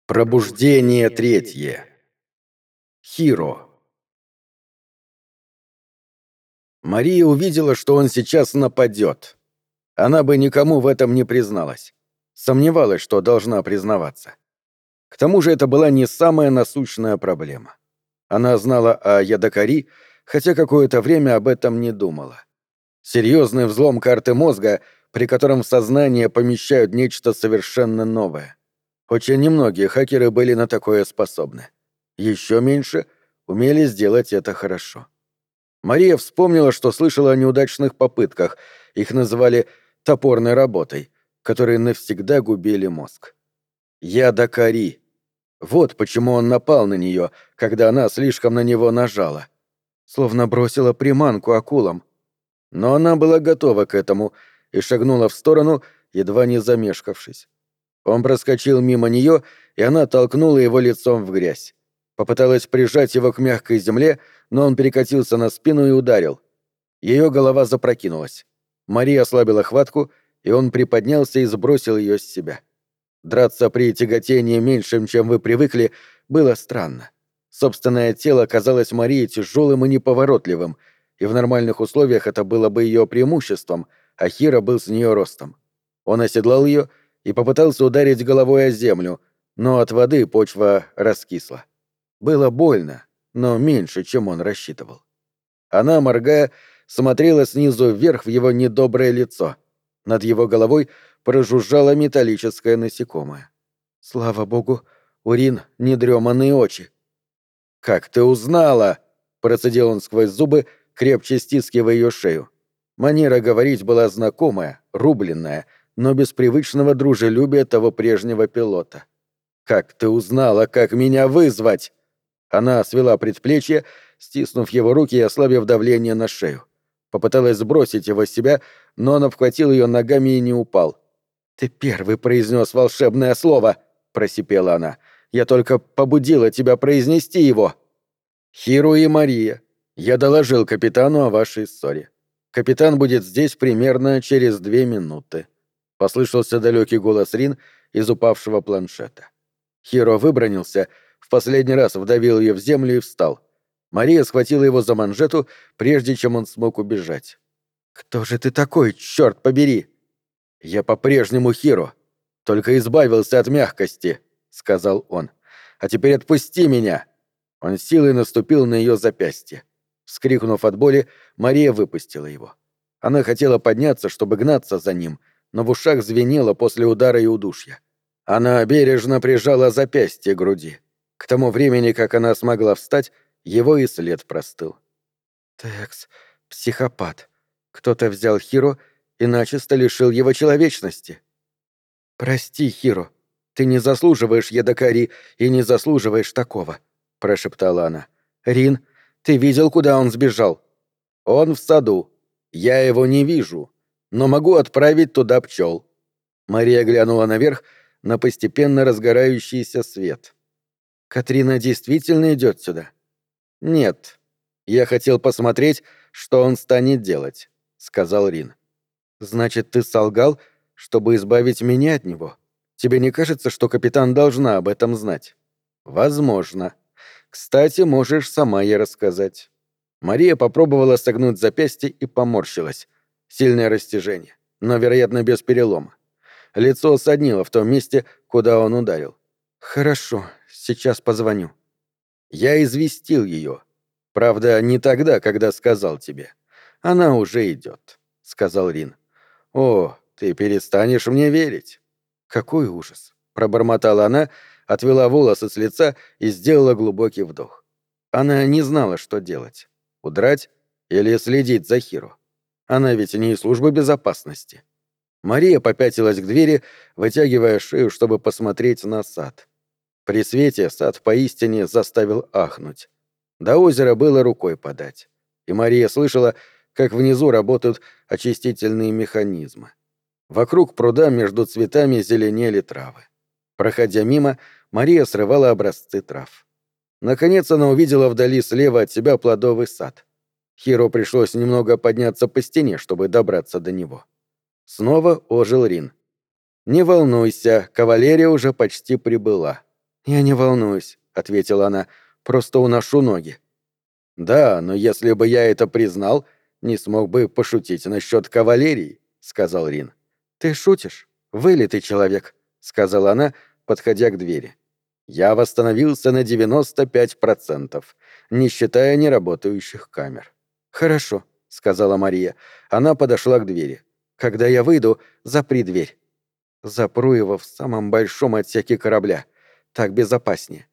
Пробуждение третье. Хиро. Мария увидела, что он сейчас нападет. Она бы никому в этом не призналась. Сомневалась, что должна признаваться. К тому же это была не самая насущная проблема. Она знала о Ядокари, хотя какое-то время об этом не думала. Серьезный взлом карты мозга, при котором в сознание помещают нечто совершенно новое. Очень немногие хакеры были на такое способны. Еще меньше умели сделать это хорошо. Мария вспомнила, что слышала о неудачных попытках, их называли «топорной работой», которые навсегда губили мозг. Ядокари. Вот почему он напал на нее, когда она слишком на него нажала. Словно бросила приманку акулам. Но она была готова к этому и шагнула в сторону, едва не замешкавшись. Он проскочил мимо нее, и она толкнула его лицом в грязь. Попыталась прижать его к мягкой земле, но он перекатился на спину и ударил. Ее голова запрокинулась. Мария ослабила хватку, и он приподнялся и сбросил ее с себя. Драться при тяготении меньшим, чем вы привыкли, было странно. Собственное тело казалось Марии тяжелым и неповоротливым, и в нормальных условиях это было бы ее преимуществом, а Хиро был с нее ростом. Он оседлал ее и попытался ударить головой о землю, но от воды почва раскисла. Было больно, но меньше, чем он рассчитывал. Она, моргая, смотрела снизу вверх в его недоброе лицо. Над его головой прожужжало металлическое насекомое. Слава богу, Урин — недреманные очи. «Как ты узнала?» — процедил он сквозь зубы, крепче стискивая ее шею. Манера говорить была знакомая, рубленная, но без привычного дружелюбия того прежнего пилота. «Как ты узнала, как меня вызвать?» Она свела предплечье, стиснув его руки и ослабив давление на шею. Попыталась сбросить его с себя, но он обхватил ее ногами и не упал. «Ты первый произнес волшебное слово!» — просипела она. «Я только побудила тебя произнести его!» «Хиру и Мария, я доложил капитану о вашей ссоре. Капитан будет здесь примерно через 2 минуты», — послышался далекий голос Рин из упавшего планшета. Хиро выбранился, в последний раз вдавил ее в землю и встал. Мария схватила его за манжету, прежде чем он смог убежать. «Кто же ты такой, черт побери?» «Я по-прежнему Хиро, только избавился от мягкости», — сказал он. «А теперь отпусти меня!» Он силой наступил на ее запястье. Вскрикнув от боли, Мария выпустила его. Она хотела подняться, чтобы гнаться за ним, но в ушах звенело после удара и удушья. Она бережно прижала запястье к груди. К тому времени, как она смогла встать, его и след простыл. «Текс, психопат. Кто-то взял Хиро и начисто лишил его человечности». «Прости, Хиро, ты не заслуживаешь Ядокари и не заслуживаешь такого», — прошептала она. «Рин, ты видел, куда он сбежал?» «Он в саду. Я его не вижу, но могу отправить туда пчел». Мария глянула наверх на постепенно разгорающийся свет. «Катрина действительно идет сюда?» «Нет. Я хотел посмотреть, что он станет делать», — сказал Рин. «Значит, ты солгал, чтобы избавить меня от него? Тебе не кажется, что капитан должна об этом знать?» «Возможно. Кстати, можешь сама ей рассказать». Мария попробовала согнуть запястье и поморщилась. Сильное растяжение, но, вероятно, без перелома. Лицо соднило в том месте, куда он ударил. «Хорошо, сейчас позвоню». «Я известил ее. Правда, не тогда, когда сказал тебе. Она уже идет», — сказал Рин. «О, ты перестанешь мне верить». «Какой ужас!» — пробормотала она, отвела волосы с лица и сделала глубокий вдох. Она не знала, что делать. Удрать или следить за Хиро. Она ведь не из службы безопасности. Мария попятилась к двери, вытягивая шею, чтобы посмотреть на сад. При свете сад поистине заставил ахнуть. До озера было рукой подать. И Мария слышала, как внизу работают очистительные механизмы. Вокруг пруда между цветами зеленели травы. Проходя мимо, Мария срывала образцы трав. Наконец она увидела вдали слева от себя плодовый сад. Хиро пришлось немного подняться по стене, чтобы добраться до него. Снова ожил Рин. «Не волнуйся, кавалерия уже почти прибыла». «Я не волнуюсь», — ответила она, — «просто уношу ноги». «Да, но если бы я это признал, не смог бы пошутить насчет кавалерии», — сказал Рин. «Ты шутишь? Вылитый человек», — сказала она, подходя к двери. «Я восстановился на 95%, не считая неработающих камер». «Хорошо», — сказала Мария. Она подошла к двери. «Когда я выйду, запри дверь». «Запру его в самом большом отсеке корабля. Так безопаснее».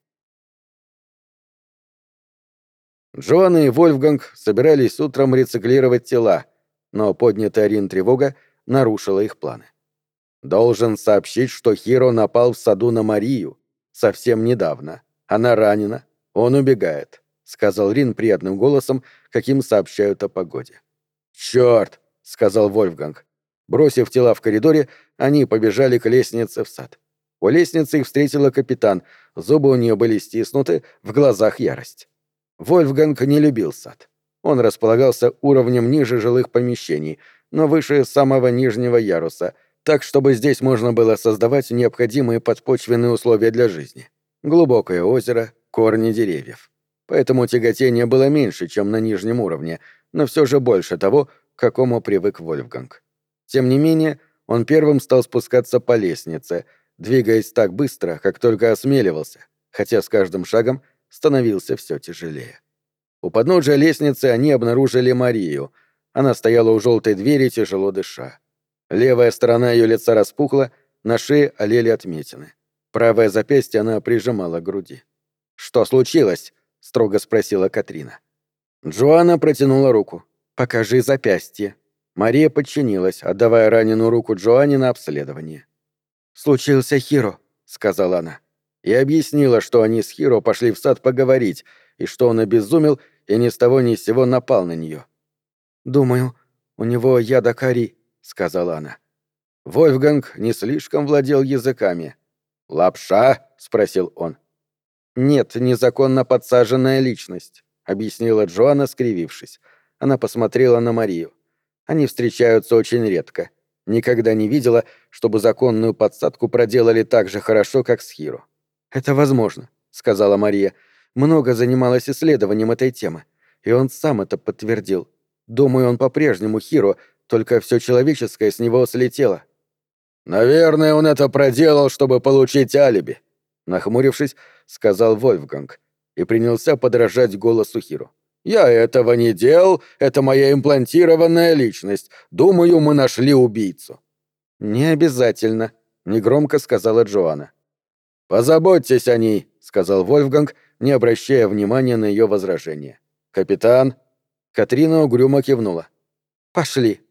Джоанна и Вольфганг собирались утром рециклировать тела, но поднятая Рин тревога нарушила их планы. «Должен сообщить, что Хиро напал в саду на Марию. Совсем недавно. Она ранена. Он убегает», — сказал Рин приятным голосом, каким сообщают о погоде. «Чёрт!» — сказал Вольфганг. Бросив тела в коридоре, они побежали к лестнице в сад. У лестницы их встретила капитан, зубы у нее были стиснуты, в глазах ярость. Вольфганг не любил сад. Он располагался уровнем ниже жилых помещений, но выше самого нижнего яруса, так, чтобы здесь можно было создавать необходимые подпочвенные условия для жизни. Глубокое озеро, корни деревьев. Поэтому тяготение было меньше, чем на нижнем уровне, но все же больше того, к какому привык Вольфганг. Тем не менее, он первым стал спускаться по лестнице, двигаясь так быстро, как только осмеливался, хотя с каждым шагом становился все тяжелее. У подножия лестницы они обнаружили Марию. Она стояла у желтой двери, тяжело дыша. Левая сторона ее лица распухла, на шее олели отметины. Правое запястье она прижимала к груди. «Что случилось?» — строго спросила Катрина. Джоанна протянула руку. «Покажи запястье». Мария подчинилась, отдавая раненую руку Джоанне на обследование. «Случился Хиро», — сказала она. И объяснила, что они с Хиро пошли в сад поговорить, и что он обезумел и ни с того ни с сего напал на нее. «Думаю, у него ядокари», — сказала она. Вольфганг не слишком владел языками. «Лапша?» — спросил он. «Нет, незаконно подсаженная личность», — объяснила Джоанна, скривившись. Она посмотрела на Марию. Они встречаются очень редко. Никогда не видела, чтобы законную подсадку проделали так же хорошо, как с Хиро. «Это возможно», — сказала Мария. «Много занималась исследованием этой темы, и он сам это подтвердил. Думаю, он по-прежнему Хиро, только все человеческое с него слетело». «Наверное, он это проделал, чтобы получить алиби», — нахмурившись, сказал Вольфганг и принялся подражать голосу Хиро. «Я этого не делал, это моя имплантированная личность. Думаю, мы нашли убийцу». «Не обязательно», — негромко сказала Джоанна. «Позаботьтесь о ней», — сказал Вольфганг, не обращая внимания на ее возражение. «Капитан?» Катрина угрюмо кивнула. «Пошли».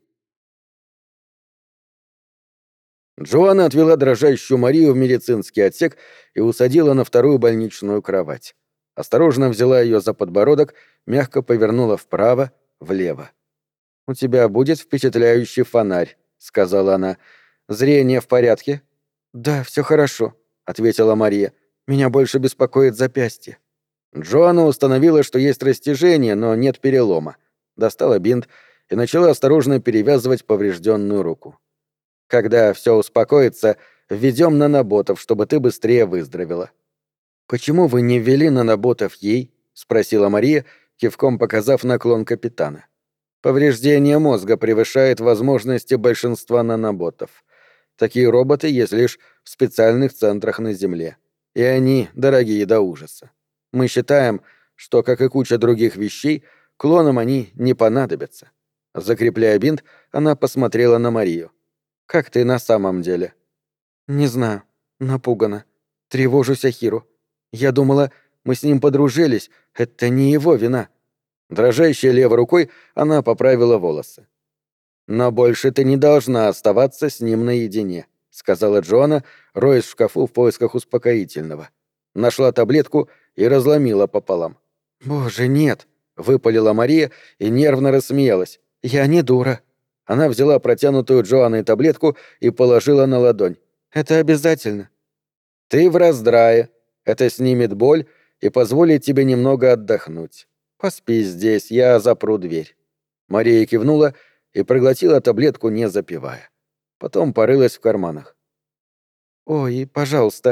Джоанна отвела дрожащую Марию в медицинский отсек и усадила на вторую больничную кровать. Осторожно взяла ее за подбородок, мягко повернула вправо, влево. «У тебя будет впечатляющий фонарь», — сказала она. «Зрение в порядке?» «Да, все хорошо», — ответила Мария. «Меня больше беспокоит запястье». Джоанна установила, что есть растяжение, но нет перелома. Достала бинт и начала осторожно перевязывать поврежденную руку. «Когда все успокоится, введем наноботов, чтобы ты быстрее выздоровела». «Почему вы не ввели наноботов ей?» — спросила Мария, кивком показав наклон капитана. «Повреждение мозга превышает возможности большинства наноботов. Такие роботы есть лишь в специальных центрах на Земле. И они дорогие до ужаса. Мы считаем, что, как и куча других вещей, клонам они не понадобятся». Закрепляя бинт, она посмотрела на Марию. «Как ты на самом деле?» «Не знаю. Напугана. Тревожусь о Хиру. Я думала, мы с ним подружились. Это не его вина». Дрожащей левой рукой она поправила волосы. «Но больше ты не должна оставаться с ним наедине», — сказала Джоанна, роясь в шкафу в поисках успокоительного. Нашла таблетку и разломила пополам. «Боже, нет!» — выпалила Мария и нервно рассмеялась. «Я не дура». Она взяла протянутую Джоанной таблетку и положила на ладонь. «Это обязательно». «Ты в раздрае. Это снимет боль и позволит тебе немного отдохнуть. Поспи здесь, я запру дверь». Мария кивнула и проглотила таблетку, не запивая. Потом порылась в карманах. «Ой, пожалуйста,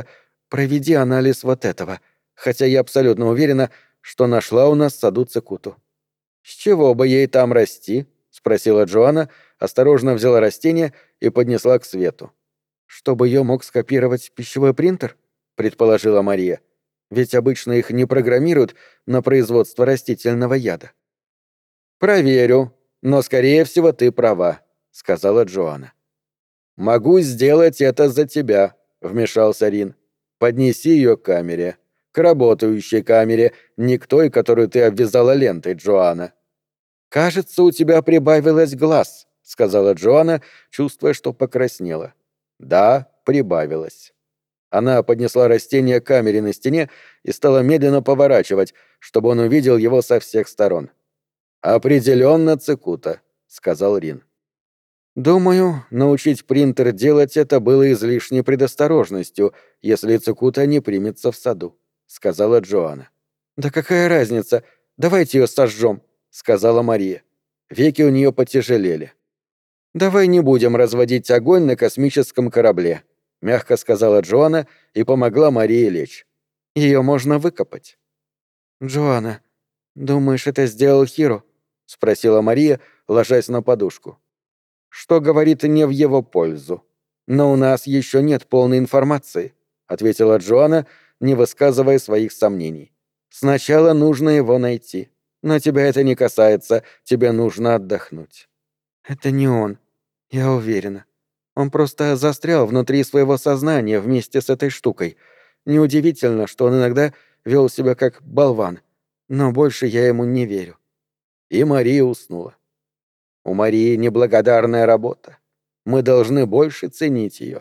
проведи анализ вот этого, хотя я абсолютно уверена, что нашла у нас в саду цикуту». «С чего бы ей там расти?» — спросила Джоанна, осторожно взяла растение и поднесла к свету. «Чтобы ее мог скопировать пищевой принтер?» — предположила Мария. «Ведь обычно их не программируют на производство растительного яда». «Проверю, но, скорее всего, ты права», — сказала Джоанна. «Могу сделать это за тебя», — вмешался Рин. «Поднеси ее к камере. К работающей камере, не к той, которую ты обвязала лентой, Джоанна». «Кажется, у тебя прибавилось глаз», — сказала Джоанна, чувствуя, что покраснела. «Да, прибавилось». Она поднесла растение к камере на стене и стала медленно поворачивать, чтобы он увидел его со всех сторон. «Определенно цикута», — сказал Рин. «Думаю, научить принтер делать это было излишней предосторожностью, если цикута не примется в саду», — сказала Джоанна. «Да какая разница? Давайте ее сожжем», — сказала Мария. Веки у нее потяжелели. «Давай не будем разводить огонь на космическом корабле», — мягко сказала Джоанна и помогла Марии лечь. «Ее можно выкопать». «Джоанна, думаешь, это сделал Хиро?» — спросила Мария, ложась на подушку. «Что говорит не в его пользу. Но у нас еще нет полной информации», — ответила Джоанна, не высказывая своих сомнений. «Сначала нужно его найти. Но тебя это не касается, тебе нужно отдохнуть». «Это не он, я уверена. Он просто застрял внутри своего сознания вместе с этой штукой. Неудивительно, что он иногда вел себя как болван. Но больше я ему не верю». И Мария уснула. У Марии неблагодарная работа. Мы должны больше ценить ее.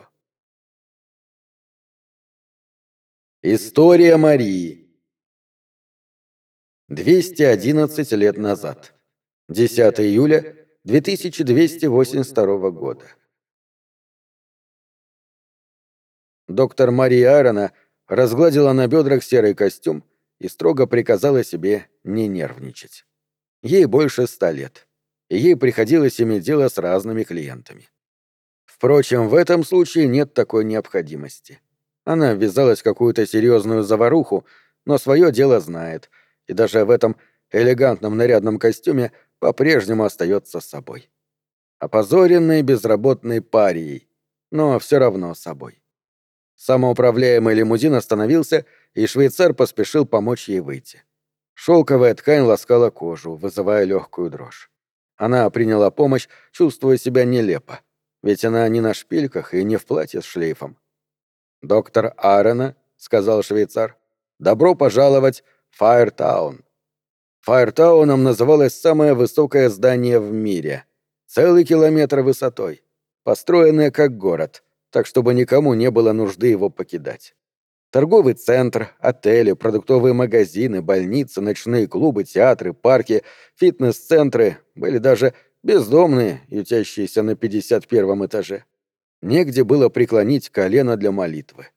История Марии. 211 лет назад. 10 июля 2282 года. Доктор Мария Аарона разгладила на бедрах серый костюм и строго приказала себе не нервничать. Ей больше 100 лет, и ей приходилось иметь дело с разными клиентами. Впрочем, в этом случае нет такой необходимости. Она ввязалась в какую-то серьезную заваруху, но свое дело знает, и даже в этом элегантном нарядном костюме по-прежнему остается собой. Опозоренной безработной парией, но все равно собой. Самоуправляемый лимузин остановился, и швейцар поспешил помочь ей выйти. Шелковая ткань ласкала кожу, вызывая легкую дрожь. Она приняла помощь, чувствуя себя нелепо, ведь она не на шпильках и не в платье с шлейфом. «Доктор Аарона», — сказал швейцар, — «добро пожаловать в Фаертаун». Фаертауном называлось самое высокое здание в мире. Целый километр высотой, построенное как город, так чтобы никому не было нужды его покидать. Торговый центр, отели, продуктовые магазины, больницы, ночные клубы, театры, парки, фитнес-центры, были даже бездомные, ютящиеся на 51-м этаже. Негде было преклонить колено для молитвы.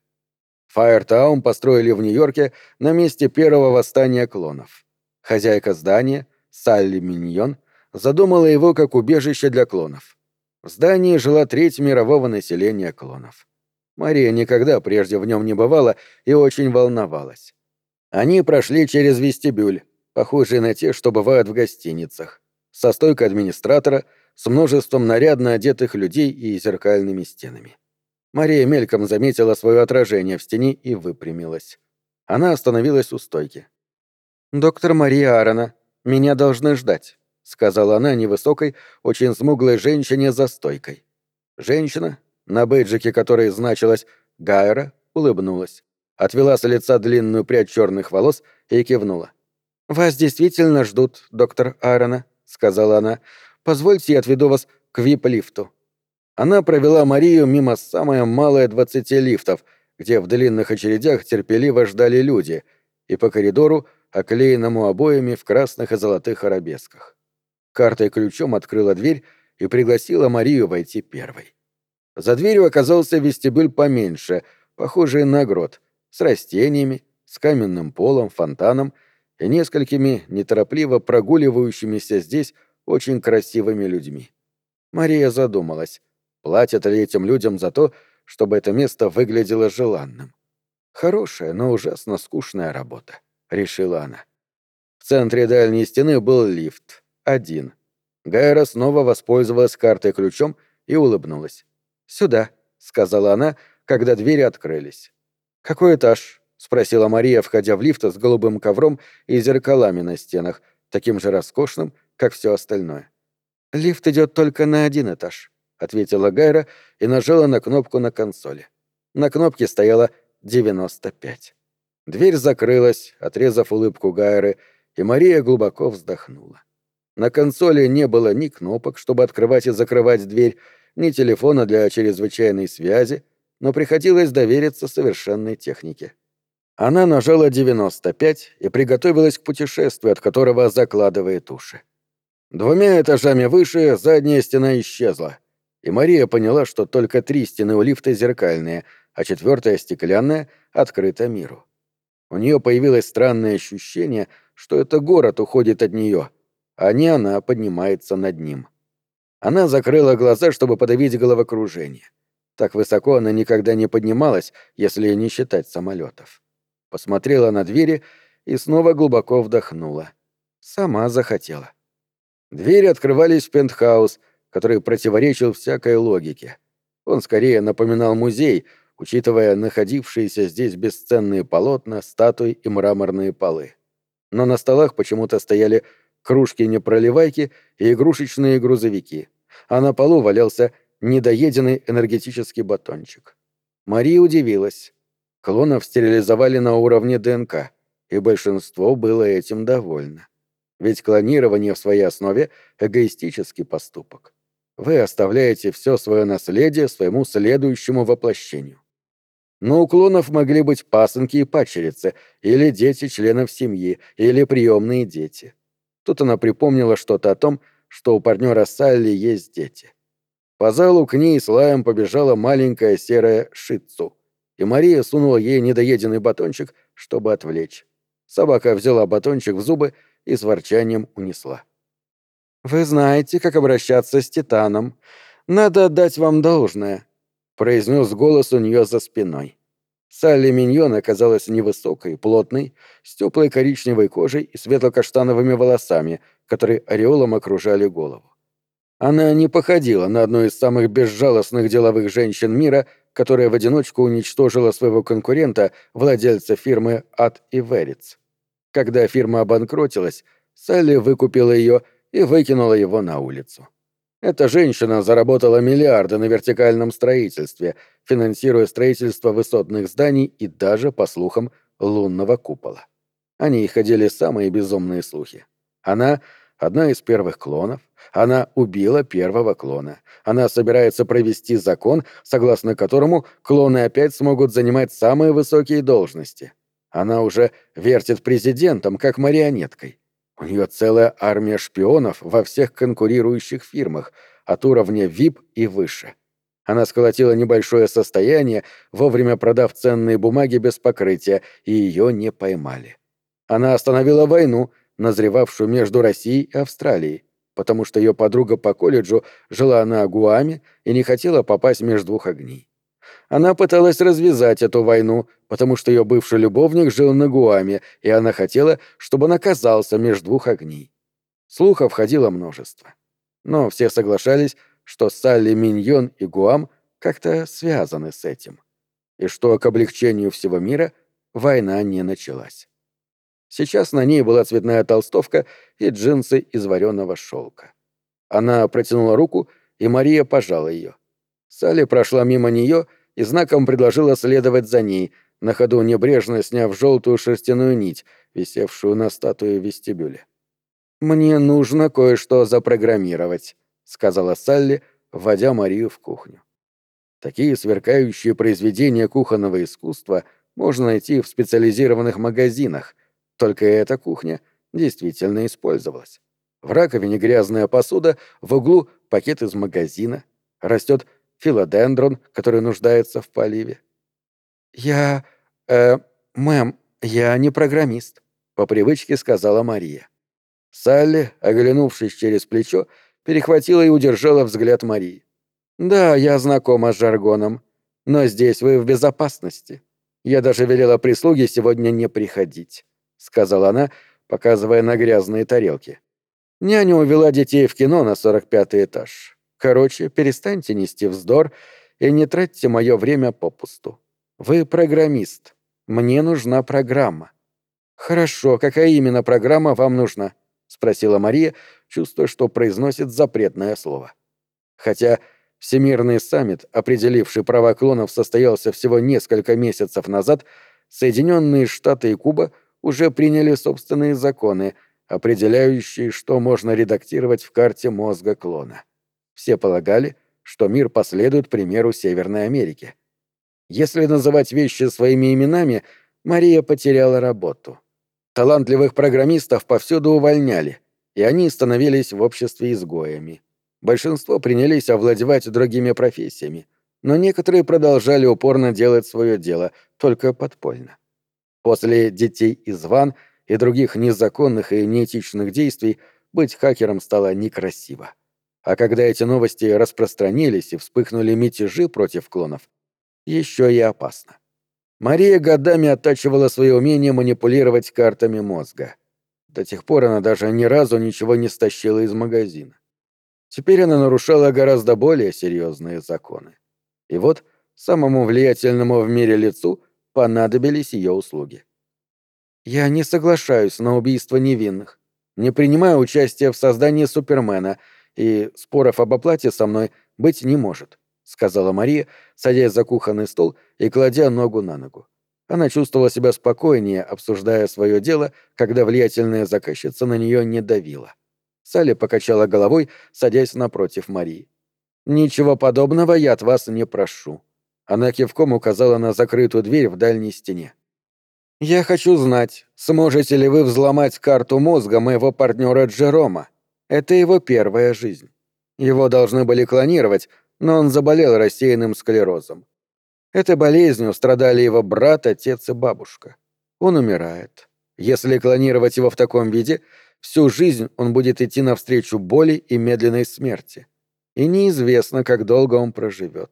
Фаертаун построили в Нью-Йорке на месте первого восстания клонов. Хозяйка здания, Салли Миньон, задумала его как убежище для клонов. В здании жила треть мирового населения клонов. Мария никогда прежде в нем не бывала и очень волновалась. Они прошли через вестибюль, похожий на те, что бывают в гостиницах, со стойкой администратора, с множеством нарядно одетых людей и зеркальными стенами. Мария мельком заметила свое отражение в стене и выпрямилась. Она остановилась у стойки. «Доктор Мария Аарона, меня должны ждать», — сказала она невысокой, очень смуглой женщине за стойкой. Женщина, на бейджике которой значилось «Гайра», улыбнулась, отвела с лица длинную прядь черных волос и кивнула. «Вас действительно ждут, доктор Аарона», — сказала она. «Позвольте, я отведу вас к вип-лифту». Она провела Марию мимо самое малое 20 лифтов, где в длинных очередях терпеливо ждали люди, и по коридору, оклеенному обоями в красных и золотых арабесках. Картой-ключом открыла дверь и пригласила Марию войти первой. За дверью оказался вестибюль поменьше, похожий на грот, с растениями, с каменным полом, фонтаном и несколькими неторопливо прогуливающимися здесь очень красивыми людьми. Мария задумалась, платят ли этим людям за то, чтобы это место выглядело желанным. Хорошая, но ужасно скучная работа, решила она. В центре дальней стены был лифт. Один. Гайра снова воспользовалась картой-ключом и улыбнулась. «Сюда», — сказала она, когда двери открылись. «Какой этаж?» — спросила Мария, входя в лифт с голубым ковром и зеркалами на стенах, таким же роскошным, как все остальное. «Лифт идет только на один этаж», — ответила Гайра и нажала на кнопку на консоли. На кнопке стояло 95. Дверь закрылась, отрезав улыбку Гайры, и Мария глубоко вздохнула. На консоли не было ни кнопок, чтобы открывать и закрывать дверь, ни телефона для чрезвычайной связи, но приходилось довериться совершенной технике. Она нажала 95 и приготовилась к путешествию, от которого закладывает уши. 2 этажами выше задняя стена исчезла, и Мария поняла, что только 3 стены у лифта зеркальные, а 4-я стеклянная открыта миру. У нее появилось странное ощущение, что это город уходит от нее, а не она поднимается над ним. Она закрыла глаза, чтобы подавить головокружение. Так высоко она никогда не поднималась, если не считать самолетов. Посмотрела на двери и снова глубоко вдохнула. Сама захотела. Двери открывались в пентхаус, который противоречил всякой логике. Он скорее напоминал музей, учитывая находившиеся здесь бесценные полотна, статуи и мраморные полы. Но на столах почему-то стояли кружки-непроливайки и игрушечные грузовики, а на полу валялся недоеденный энергетический батончик. Мария удивилась. Клонов стерилизовали на уровне ДНК, и большинство было этим довольно. Ведь клонирование в своей основе — эгоистический поступок. Вы оставляете все свое наследие своему следующему воплощению. Но у клонов могли быть пасынки и падчерицы, или дети членов семьи, или приемные дети. Тут она припомнила что-то о том, что у партнера Салли есть дети. По залу к ней с лаем побежала маленькая серая шицу, и Мария сунула ей недоеденный батончик, чтобы отвлечь. Собака взяла батончик в зубы и с ворчанием унесла. «Вы знаете, как обращаться с Титаном. Надо отдать вам должное», — произнес голос у нее за спиной. Салли Миньон оказалась невысокой, плотной, с теплой коричневой кожей и светло-каштановыми волосами, которые ореолом окружали голову. Она не походила на одну из самых безжалостных деловых женщин мира, которая в одиночку уничтожила своего конкурента, владельца фирмы «Ад и Вериц». Когда фирма обанкротилась, Салли выкупила ее и выкинула его на улицу. Эта женщина заработала миллиарды на вертикальном строительстве, финансируя строительство высотных зданий и даже, по слухам, лунного купола. О ней ходили самые безумные слухи. Она — одна из первых клонов, она убила первого клона. Она собирается провести закон, согласно которому клоны опять смогут занимать самые высокие должности. Она уже вертит президентом, как марионеткой. У нее целая армия шпионов во всех конкурирующих фирмах, от уровня VIP и выше. Она сколотила небольшое состояние, вовремя продав ценные бумаги без покрытия, и ее не поймали. Она остановила войну, назревавшую между Россией и Австралией, потому что ее подруга по колледжу жила на Гуаме и не хотела попасть между двух огней. Она пыталась развязать эту войну, потому что ее бывший любовник жил на Гуаме, и она хотела, чтобы он оказался между двух огней. Слухов ходило множество. Но все соглашались, что Салли Миньон и Гуам как-то связаны с этим, и что к облегчению всего мира война не началась. Сейчас на ней была цветная толстовка и джинсы из вареного шелка. Она протянула руку, и Мария пожала ее. Салли прошла мимо нее и знаком предложила следовать за ней, на ходу небрежно сняв желтую шерстяную нить, висевшую на статуе в вестибюле. «Мне нужно кое-что запрограммировать», — сказала Салли, вводя Марию в кухню. Такие сверкающие произведения кухонного искусства можно найти в специализированных магазинах, только эта кухня действительно использовалась. В раковине грязная посуда, в углу пакет из магазина, растет филодендрон, который нуждается в поливе. Мэм, я не программист», — по привычке сказала Мария. Салли, оглянувшись через плечо, перехватила и удержала взгляд Марии. «Да, я знакома с жаргоном, но здесь вы в безопасности. Я даже велела прислуге сегодня не приходить», — сказала она, показывая на грязные тарелки. «Няня увела детей в кино на 45-й этаж. Короче, перестаньте нести вздор и не тратьте мое время попусту. Вы программист. Мне нужна программа». «Хорошо, какая именно программа вам нужна?» — спросила Мария, чувствуя, что произносит запретное слово. Хотя Всемирный саммит, определивший права клонов, состоялся всего несколько месяцев назад, Соединенные Штаты и Куба уже приняли собственные законы, определяющие, что можно редактировать в карте мозга клона. Все полагали, что мир последует примеру Северной Америки. Если называть вещи своими именами, Мария потеряла работу. Талантливых программистов повсюду увольняли, и они становились в обществе изгоями. Большинство принялись овладевать другими профессиями, но некоторые продолжали упорно делать свое дело, только подпольно. После детей из ван и других незаконных и неэтичных действий быть хакером стало некрасиво. А когда эти новости распространились и вспыхнули мятежи против клонов, еще и опасно. Мария годами оттачивала свое умение манипулировать картами мозга. До тех пор она даже ни разу ничего не стащила из магазина. Теперь она нарушала гораздо более серьезные законы. И вот самому влиятельному в мире лицу понадобились ее услуги. «Я не соглашаюсь на убийство невинных, не принимаю участия в создании Супермена, и споров об оплате со мной быть не может», — сказала Мария, садясь за кухонный стол и кладя ногу на ногу. Она чувствовала себя спокойнее, обсуждая свое дело, когда влиятельная заказчица на нее не давила. Салли покачала головой, садясь напротив Марии. «Ничего подобного я от вас не прошу». Она кивком указала на закрытую дверь в дальней стене. «Я хочу знать, сможете ли вы взломать карту мозга моего партнера Джерома. Это его первая жизнь. Его должны были клонировать, но он заболел рассеянным склерозом. Этой болезнью страдали его брат, отец и бабушка. Он умирает. Если клонировать его в таком виде, всю жизнь он будет идти навстречу боли и медленной смерти. И неизвестно, как долго он проживет.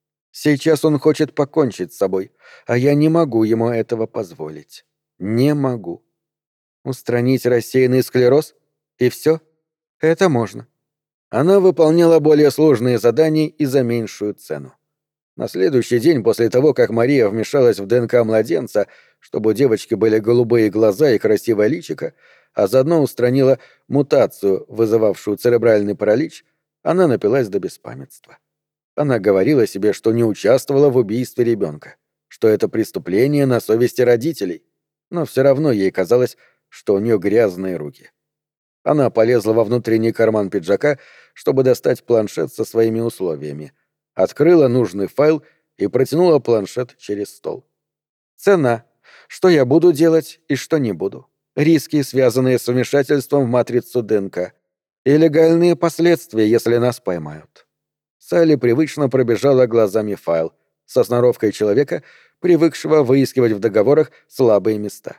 Сейчас он хочет покончить с собой, а я не могу ему этого позволить. Не могу. Устранить рассеянный склероз? И все? Это можно». Она выполняла более сложные задания и за меньшую цену. На следующий день после того, как Мария вмешалась в ДНК младенца, чтобы у девочки были голубые глаза и красивое личико, а заодно устранила мутацию, вызывавшую церебральный паралич, она напилась до беспамятства. Она говорила себе, что не участвовала в убийстве ребенка, что это преступление на совести родителей, но все равно ей казалось, что у нее грязные руки. Она полезла во внутренний карман пиджака, чтобы достать планшет со своими условиями, открыла нужный файл и протянула планшет через стол. «Цена. Что я буду делать и что не буду. Риски, связанные с вмешательством в матрицу ДНК. И легальные последствия, если нас поймают». Салли привычно пробежала глазами файл со сноровкой человека, привыкшего выискивать в договорах слабые места.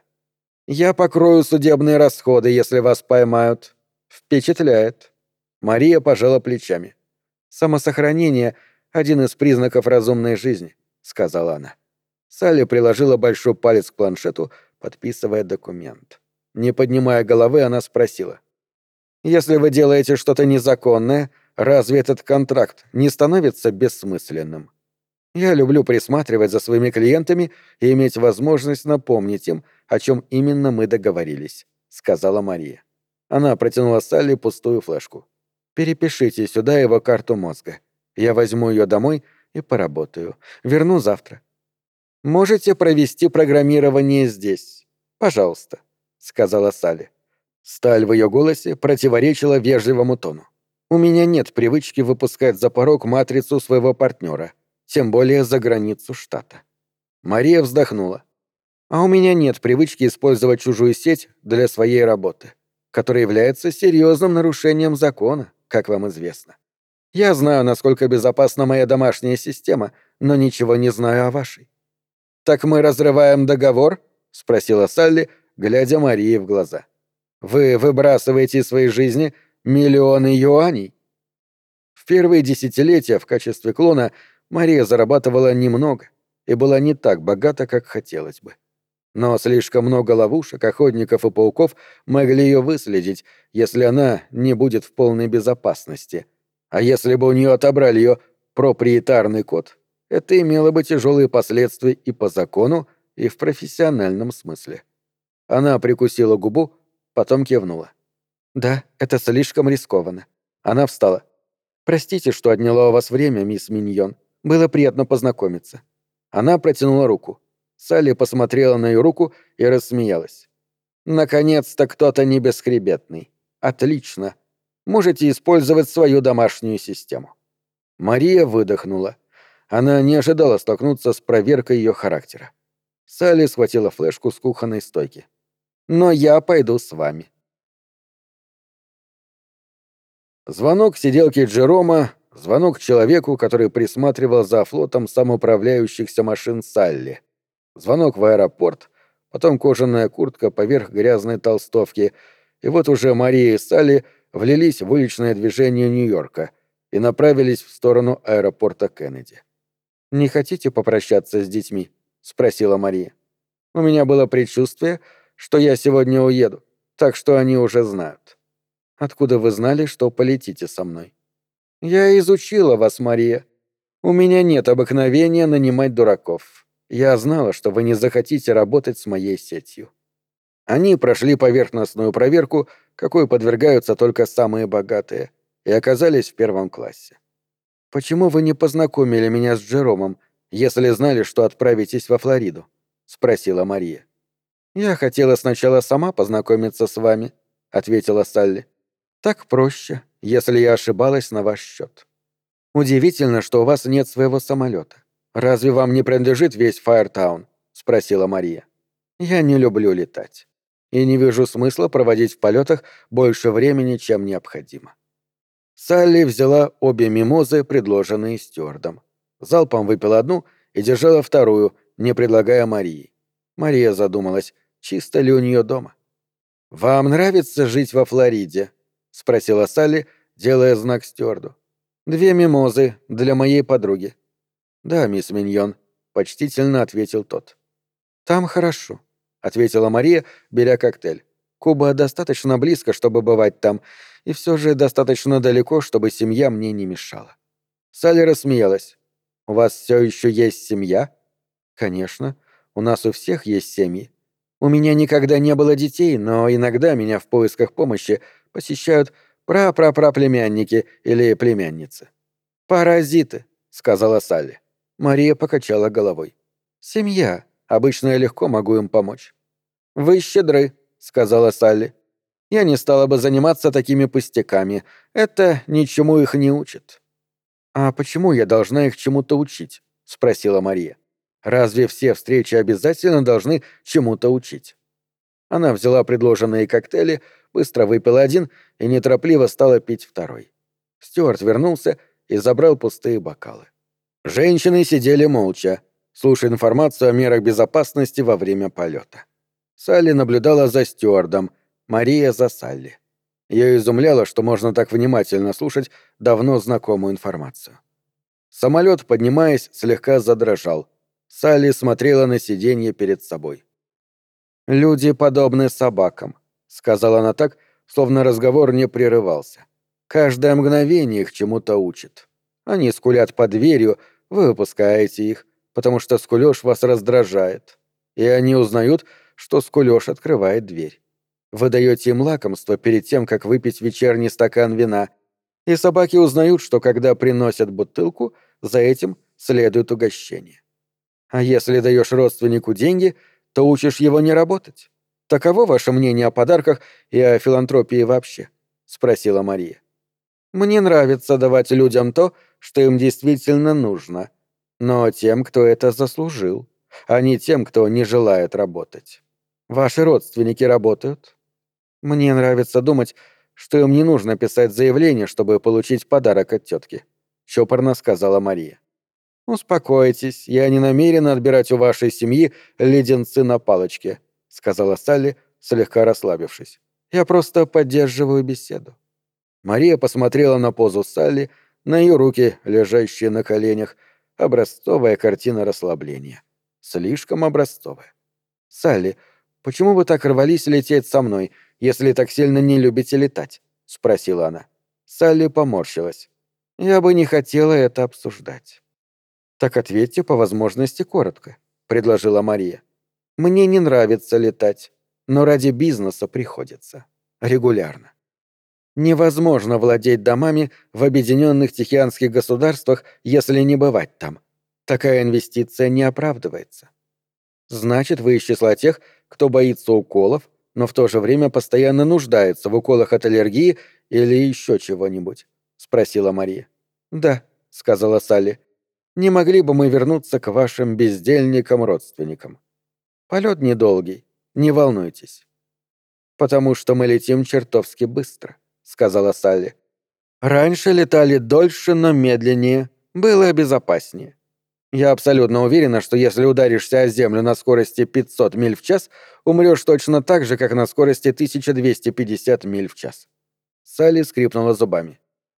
«Я покрою судебные расходы, если вас поймают». «Впечатляет». Мария пожала плечами. «Самосохранение — один из признаков разумной жизни», — сказала она. Салли приложила большой палец к планшету, подписывая документ. Не поднимая головы, она спросила. «Если вы делаете что-то незаконное, разве этот контракт не становится бессмысленным? Я люблю присматривать за своими клиентами и иметь возможность напомнить им, о чем именно мы договорились», — сказала Мария. Она протянула Салли пустую флешку. «Перепишите сюда его карту мозга. Я возьму ее домой и поработаю. Верну завтра». «Можете провести программирование здесь. Пожалуйста», — сказала Салли. Сталь в ее голосе противоречила вежливому тону. «У меня нет привычки выпускать за порог матрицу своего партнера, тем более за границу штата». Мария вздохнула. «А у меня нет привычки использовать чужую сеть для своей работы, которая является серьезным нарушением закона, как вам известно. Я знаю, насколько безопасна моя домашняя система, но ничего не знаю о вашей». «Так мы разрываем договор?» — спросила Салли, глядя Марии в глаза. «Вы выбрасываете из своей жизни миллионы юаней?» В первые десятилетия в качестве клона Мария зарабатывала немного, и была не так богата, как хотелось бы. Но слишком много ловушек, охотников и пауков могли ее выследить, если она не будет в полной безопасности. А если бы у нее отобрали ее проприетарный код, это имело бы тяжелые последствия и по закону, и в профессиональном смысле. Она прикусила губу, потом кивнула. «Да, это слишком рискованно». Она встала. «Простите, что отняла у вас время, мисс Миньон. Было приятно познакомиться». Она протянула руку. Салли посмотрела на ее руку и рассмеялась. «Наконец-то кто-то не бесхребетный. Отлично. Можете использовать свою домашнюю систему». Мария выдохнула. Она не ожидала столкнуться с проверкой ее характера. Салли схватила флешку с кухонной стойки. «Но я пойду с вами». Звонок сиделки Джерома, звонок человеку, который присматривал за флотом самоуправляющихся машин Салли. Звонок в аэропорт, потом кожаная куртка поверх грязной толстовки, и вот уже Мария и Салли влились в уличное движение Нью-Йорка и направились в сторону аэропорта Кеннеди. «Не хотите попрощаться с детьми?» — спросила Мария. «У меня было предчувствие, что я сегодня уеду, так что они уже знают». «Откуда вы знали, что полетите со мной?» «Я изучила вас, Мария. У меня нет обыкновения нанимать дураков. Я знала, что вы не захотите работать с моей сетью». Они прошли поверхностную проверку, какой подвергаются только самые богатые, и оказались в первом классе. «Почему вы не познакомили меня с Джеромом, если знали, что отправитесь во Флориду?» — спросила Мария. «Я хотела сначала сама познакомиться с вами», — ответила Салли. «Так проще, если я ошибалась на ваш счет. Удивительно, что у вас нет своего самолета. Разве вам не принадлежит весь Файртаун?» — спросила Мария. «Я не люблю летать. И не вижу смысла проводить в полетах больше времени, чем необходимо». Салли взяла обе мимозы, предложенные стюардом. Залпом выпила одну и держала вторую, не предлагая Марии. Мария задумалась, чисто ли у нее дома. «Вам нравится жить во Флориде?» — спросила Салли, делая знак стюарду. «2 мимозы для моей подруги». «Да, мисс Миньон», — почтительно ответил тот. «Там хорошо», — ответила Мария, беря коктейль. «Куба достаточно близко, чтобы бывать там, и все же достаточно далеко, чтобы семья мне не мешала». Салли рассмеялась. «У вас все еще есть семья?» «Конечно. У нас у всех есть семьи. У меня никогда не было детей, но иногда меня в поисках помощи посещают пра-пра-пра-племянники или племянницы». «Паразиты», — сказала Салли. Мария покачала головой. «Семья. Обычно я легко могу им помочь». «Вы щедры», — сказала Салли. «Я не стала бы заниматься такими пустяками. Это ничему их не учит». «А почему я должна их чему-то учить?» — спросила Мария. «Разве все встречи обязательно должны чему-то учить?» Она взяла предложенные коктейли, быстро выпила один и неторопливо стала пить второй. Стюарт вернулся и забрал пустые бокалы. Женщины сидели молча, слушая информацию о мерах безопасности во время полета. Салли наблюдала за стюардом, Мария за Салли. Ее изумляло, что можно так внимательно слушать давно знакомую информацию. Самолет, поднимаясь, слегка задрожал. Салли смотрела на сиденье перед собой. «Люди подобны собакам», — сказала она так, словно разговор не прерывался. «Каждое мгновение их чему-то учит. Они скулят под дверью, вы выпускаете их, потому что скулёж вас раздражает. И они узнают, что скулёж открывает дверь. Вы даете им лакомство перед тем, как выпить вечерний стакан вина, и собаки узнают, что когда приносят бутылку, за этим следует угощение. А если даешь родственнику деньги, то учишь его не работать. Таково ваше мнение о подарках и о филантропии вообще?» — спросила Мария. «Мне нравится давать людям то, что им действительно нужно, но тем, кто это заслужил, а не тем, кто не желает работать. Ваши родственники работают?» «Мне нравится думать, что им не нужно писать заявление, чтобы получить подарок от тетки», — чопорно сказала Мария. «Успокойтесь, я не намерена отбирать у вашей семьи леденцы на палочке», — сказала Салли, слегка расслабившись. «Я просто поддерживаю беседу». Мария посмотрела на позу Салли, на ее руки, лежащие на коленях, Образцовая картина расслабления. Слишком образцовая. «Салли, почему вы так рвались лететь со мной, если так сильно не любите летать?» — спросила она. Салли поморщилась. «Я бы не хотела это обсуждать». «Так ответьте по возможности коротко», — предложила Мария. «Мне не нравится летать, но ради бизнеса приходится. Регулярно. Невозможно владеть домами в Объединенных Тихоокеанских государствах, если не бывать там. Такая инвестиция не оправдывается. Значит, вы из числа тех, кто боится уколов, но в то же время постоянно нуждается в уколах от аллергии или еще чего-нибудь?» — спросила Мария. «Да», — сказала Салли. «Не могли бы мы вернуться к вашим бездельникам-родственникам? Полет недолгий, не волнуйтесь». «Потому что мы летим чертовски быстро», — сказала Салли. «Раньше летали дольше, но медленнее, было безопаснее. Я абсолютно уверена, что если ударишься о землю на скорости 500 миль в час, умрешь точно так же, как на скорости 1250 миль в час». Салли скрипнула зубами.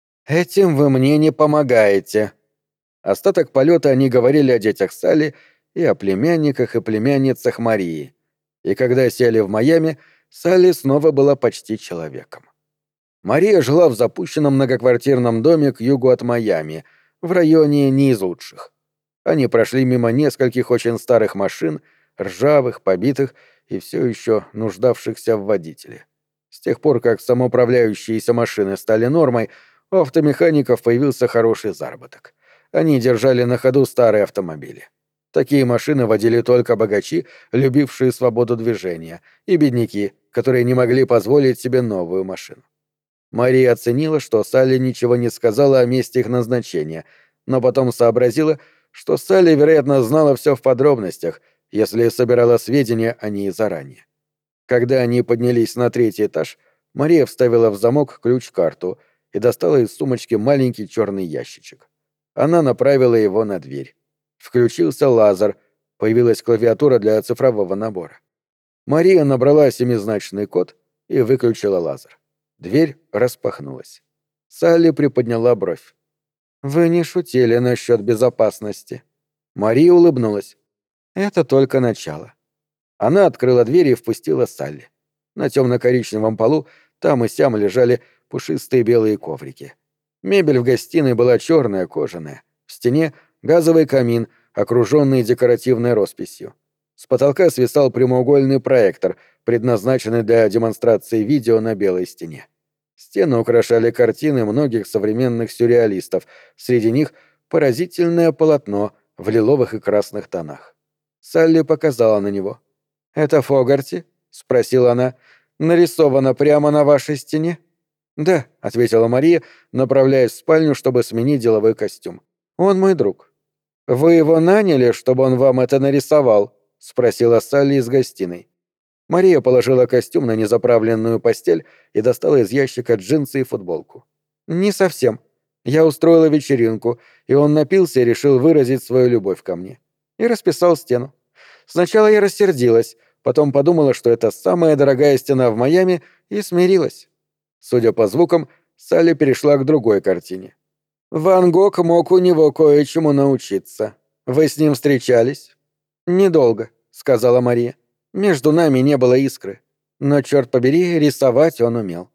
«Этим вы мне не помогаете». Остаток полета они говорили о детях Салли и о племянниках и племянницах Марии. И когда сели в Майами, Салли снова была почти человеком. Мария жила в запущенном многоквартирном доме к югу от Майами, в районе не из лучших. Они прошли мимо нескольких очень старых машин, ржавых, побитых и все еще нуждавшихся в водителе. С тех пор, как самоуправляющиеся машины стали нормой, у автомехаников появился хороший заработок. Они держали на ходу старые автомобили. Такие машины водили только богачи, любившие свободу движения, и бедняки, которые не могли позволить себе новую машину. Мария оценила, что Салли ничего не сказала о месте их назначения, но потом сообразила, что Салли, вероятно, знала все в подробностях, если собирала сведения о ней заранее. Когда они поднялись на 3-й этаж, Мария вставила в замок ключ-карту и достала из сумочки маленький черный ящичек. Она направила его на дверь. Включился лазер, появилась клавиатура для цифрового набора. Мария набрала 7-значный код и выключила лазер. Дверь распахнулась. Салли приподняла бровь. «Вы не шутили насчет безопасности». Мария улыбнулась. «Это только начало». Она открыла дверь и впустила Салли. На темно-коричневом полу там и сям лежали пушистые белые коврики. Мебель в гостиной была черная, кожаная. В стене газовый камин, окруженный декоративной росписью. С потолка свисал прямоугольный проектор, предназначенный для демонстрации видео на белой стене. Стены украшали картины многих современных сюрреалистов, среди них поразительное полотно в лиловых и красных тонах. Салли показала на него. «Это Фогарти?» — спросила она. «Нарисовано прямо на вашей стене?» «Да», — ответила Мария, направляясь в спальню, чтобы сменить деловой костюм. «Он мой друг». «Вы его наняли, чтобы он вам это нарисовал?» — спросила Салли из гостиной. Мария положила костюм на незаправленную постель и достала из ящика джинсы и футболку. «Не совсем. Я устроила вечеринку, и он напился и решил выразить свою любовь ко мне. И расписал стену. Сначала я рассердилась, потом подумала, что это самая дорогая стена в Майами, и смирилась». Судя по звукам, Салли перешла к другой картине. «Ван Гог мог у него кое-чему научиться. Вы с ним встречались?» «Недолго», — сказала Мария. «Между нами не было искры. Но, черт побери, рисовать он умел».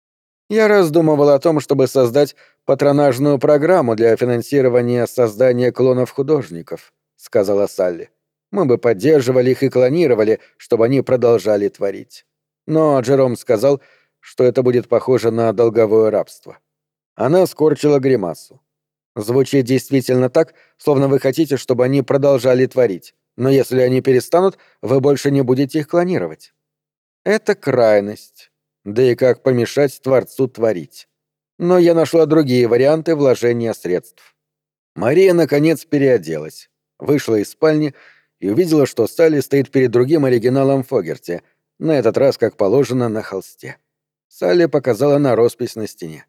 «Я раздумывал о том, чтобы создать патронажную программу для финансирования создания клонов художников», — сказала Салли. «Мы бы поддерживали их и клонировали, чтобы они продолжали творить. Но Джером сказал, что это будет похоже на долговое рабство». Она скорчила гримасу. «Звучит действительно так, словно вы хотите, чтобы они продолжали творить, но если они перестанут, вы больше не будете их клонировать». «Это крайность. Да и как помешать Творцу творить? Но я нашла другие варианты вложения средств». Мария, наконец, переоделась, вышла из спальни и увидела, что Салли стоит перед другим оригиналом Фогерти, на этот раз, как положено, на холсте. Салли показала на роспись на стене.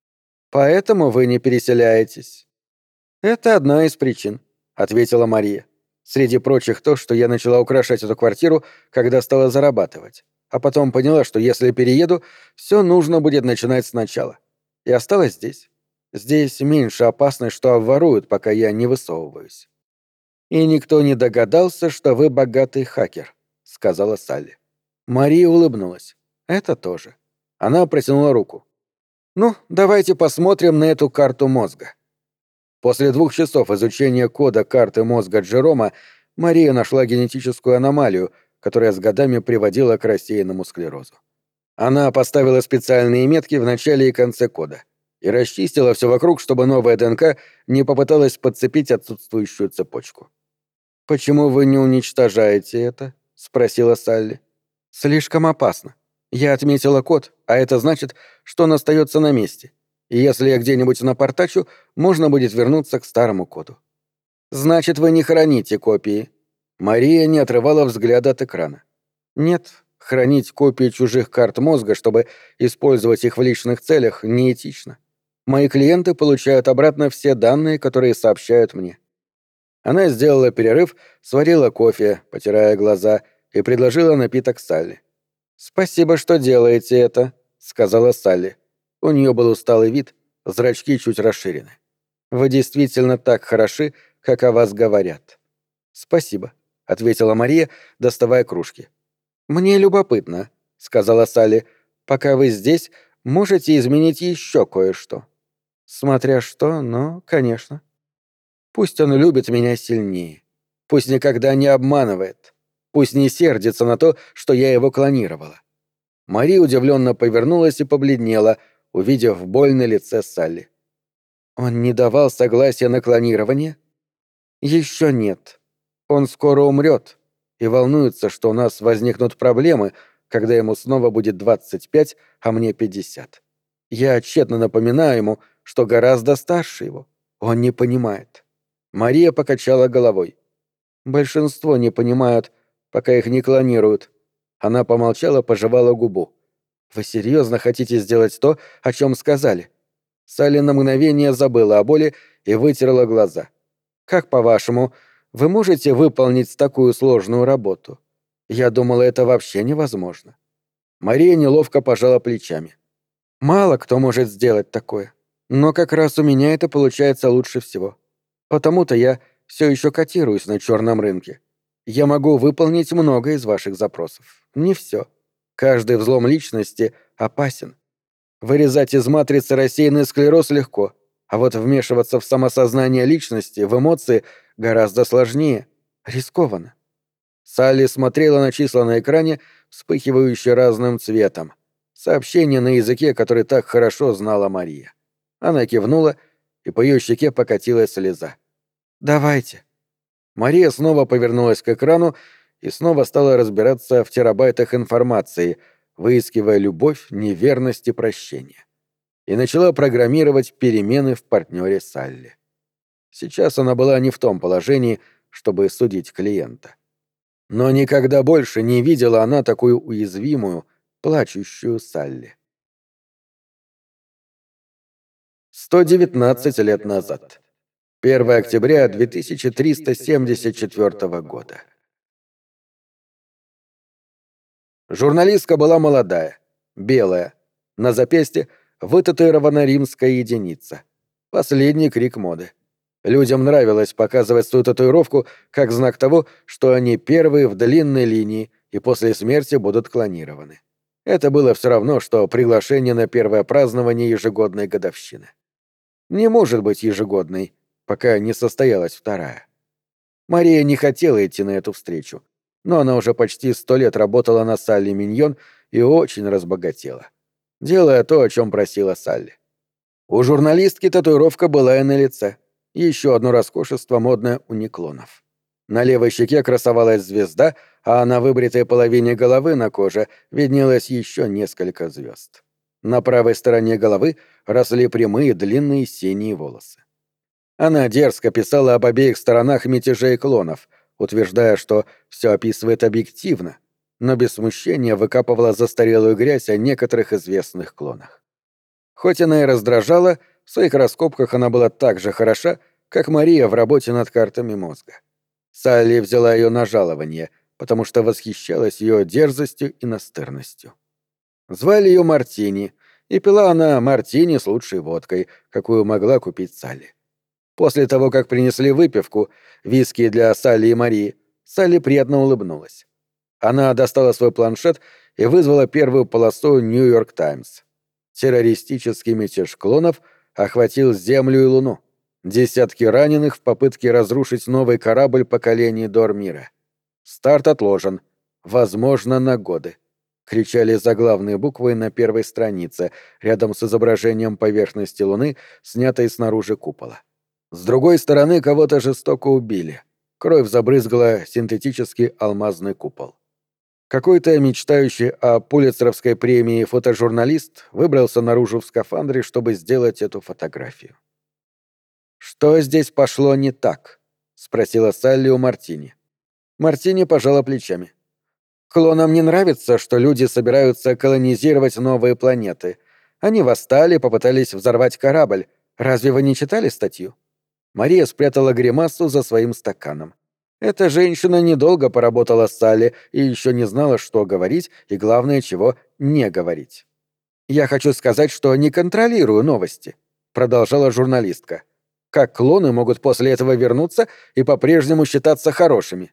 «Поэтому вы не переселяетесь?» «Это одна из причин», — ответила Мария. «Среди прочих то, что я начала украшать эту квартиру, когда стала зарабатывать, а потом поняла, что если перееду, все нужно будет начинать сначала. И осталась здесь. Здесь меньше опасность, что обворуют, пока я не высовываюсь. И никто не догадался, что вы богатый хакер, сказала Салли. Мария улыбнулась. Это тоже. Она протянула руку. Ну, давайте посмотрим на эту карту мозга. После 2 часов изучения кода карты мозга Джерома Мария нашла генетическую аномалию, которая с годами приводила к рассеянному склерозу. Она поставила специальные метки в начале и конце кода и расчистила все вокруг, чтобы новая ДНК не попыталась подцепить отсутствующую цепочку. «Почему вы не уничтожаете это?» — спросила Салли. «Слишком опасно. Я отметила код, а это значит, что он остается на месте. И если я где-нибудь напортачу, можно будет вернуться к старому коду». «Значит, вы не храните копии?» Мария не отрывала взгляда от экрана. «Нет, хранить копии чужих карт мозга, чтобы использовать их в личных целях, неэтично. Мои клиенты получают обратно все данные, которые сообщают мне». Она сделала перерыв, сварила кофе, потирая глаза, и предложила напиток Салли. «Спасибо, что делаете это», — сказала Салли. У нее был усталый вид, зрачки чуть расширены. «Вы действительно так хороши, как о вас говорят». «Спасибо», — ответила Мария, доставая кружки. «Мне любопытно», — сказала Салли. «Пока вы здесь, можете изменить еще кое-что». «Смотря что, но, конечно». «Пусть он любит меня сильнее. Пусть никогда не обманывает. Пусть не сердится на то, что я его клонировала». Мария удивленно повернулась и побледнела, увидев боль на лице Салли. «Он не давал согласия на клонирование?» «Еще нет. Он скоро умрет и волнуется, что у нас возникнут проблемы, когда ему снова будет 25, а мне 50. Я тщетно напоминаю ему, что гораздо старше его. Он не понимает». Мария покачала головой. «Большинство не понимают, пока их не клонируют». Она помолчала, пожевала губу. «Вы серьезно хотите сделать то, о чем сказали?» Салли на мгновение забыла о боли и вытерла глаза. «Как, по-вашему, вы можете выполнить такую сложную работу? Я думала, это вообще невозможно». Мария неловко пожала плечами. «Мало кто может сделать такое. Но как раз у меня это получается лучше всего. Потому-то я все еще котируюсь на черном рынке. Я могу выполнить много из ваших запросов. Не все. Каждый взлом личности опасен. Вырезать из матрицы рассеянный склероз легко, а вот вмешиваться в самосознание личности, в эмоции гораздо сложнее, рискованно». Салли смотрела на числа на экране, вспыхивающие разным цветом. Сообщение на языке, который так хорошо знала Мария. Она кивнула, и по ее щеке покатилась слеза. «Давайте». Мария снова повернулась к экрану и снова стала разбираться в терабайтах информации, выискивая любовь, неверность и прощение. И начала программировать перемены в партнере Салли. Сейчас она была не в том положении, чтобы судить клиента. Но никогда больше не видела она такую уязвимую, плачущую Салли. 119 лет назад. 1 октября 2374 года. Журналистка была молодая, белая. На запястье вытатуирована римская единица. Последний крик моды. Людям нравилось показывать свою татуировку как знак того, что они первые в длинной линии и после смерти будут клонированы. Это было все равно, что приглашение на первое празднование ежегодной годовщины. Не может быть ежегодной, пока не состоялась вторая. Мария не хотела идти на эту встречу, но она уже почти 100 лет работала на Салли Миньон и очень разбогатела, делая то, о чем просила Салли. У журналистки татуировка была и на лице. Еще одно роскошество, модное у неклонов. На левой щеке красовалась звезда, а на выбритой половине головы на коже виднелось еще несколько звезд. На правой стороне головы росли прямые длинные синие волосы. Она дерзко писала об обеих сторонах мятежей клонов, утверждая, что все описывает объективно, но без смущения выкапывала застарелую грязь о некоторых известных клонах. Хоть она и раздражала, в своих раскопках она была так же хороша, как Мария в работе над картами мозга. Салли взяла ее на жалование, потому что восхищалась ее дерзостью и настырностью. Звали ее Мартини, и пила она мартини с лучшей водкой, какую могла купить Салли. После того, как принесли выпивку, виски для Салли и Марии, Салли приятно улыбнулась. Она достала свой планшет и вызвала первую полосу «Нью-Йорк Таймс». Террористический мятеж клонов охватил Землю и Луну. Десятки раненых в попытке разрушить новый корабль поколений Дормира. Старт отложен. Возможно, на годы. Кричали заглавные буквы на первой странице, рядом с изображением поверхности Луны, снятой снаружи купола. С другой стороны кого-то жестоко убили. Кровь забрызгала синтетический алмазный купол. Какой-то мечтающий о пулитцеровской премии фотожурналист выбрался наружу в скафандре, чтобы сделать эту фотографию. «Что здесь пошло не так?» — спросила Салли у Мартини. Мартини пожала плечами. «Клонам не нравится, что люди собираются колонизировать новые планеты. Они восстали, попытались взорвать корабль. Разве вы не читали статью?» Мария спрятала гримасу за своим стаканом. Эта женщина недолго поработала с Салли и еще не знала, что говорить и, главное, чего не говорить. «Я хочу сказать, что не контролирую новости», — продолжала журналистка. «Как клоны могут после этого вернуться и по-прежнему считаться хорошими?»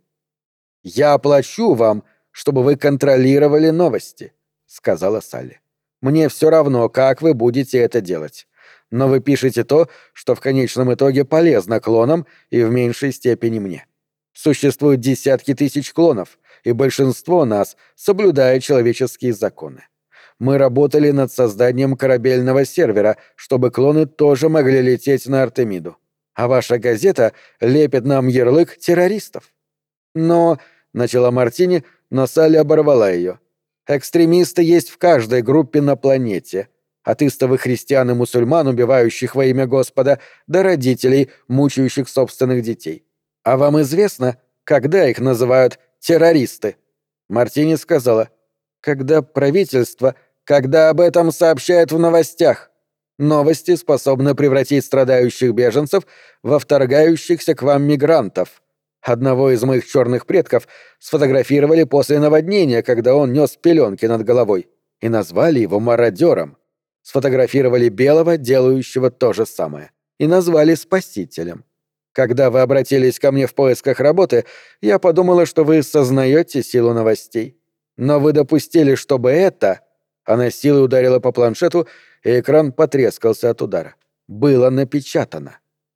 «Я оплачу вам, чтобы вы контролировали новости», — сказала Салли. «Мне все равно, как вы будете это делать. Но вы пишете то, что в конечном итоге полезно клонам и в меньшей степени мне. Существуют десятки тысяч клонов, и большинство нас соблюдает человеческие законы. Мы работали над созданием корабельного сервера, чтобы клоны тоже могли лететь на Артемиду. А ваша газета лепит нам ярлык террористов». «Но...» — начала Мартини, но Салли оборвала ее. «Экстремисты есть в каждой группе на планете. От истовых христиан и мусульман, убивающих во имя Господа, до родителей, мучающих собственных детей. А вам известно, когда их называют террористы?» Мартини сказала: «Когда правительство, когда об этом сообщают в новостях. Новости способны превратить страдающих беженцев во вторгающихся к вам мигрантов. Одного из моих черных предков сфотографировали после наводнения, когда он нес пеленки над головой, и назвали его мародером. Сфотографировали белого, делающего то же самое, и назвали спасителем. Когда вы обратились ко мне в поисках работы, я подумала, что вы сознаете силу новостей. Но вы допустили, чтобы это...» Она силой ударила по планшету, и экран потрескался от удара. «Было напечатано».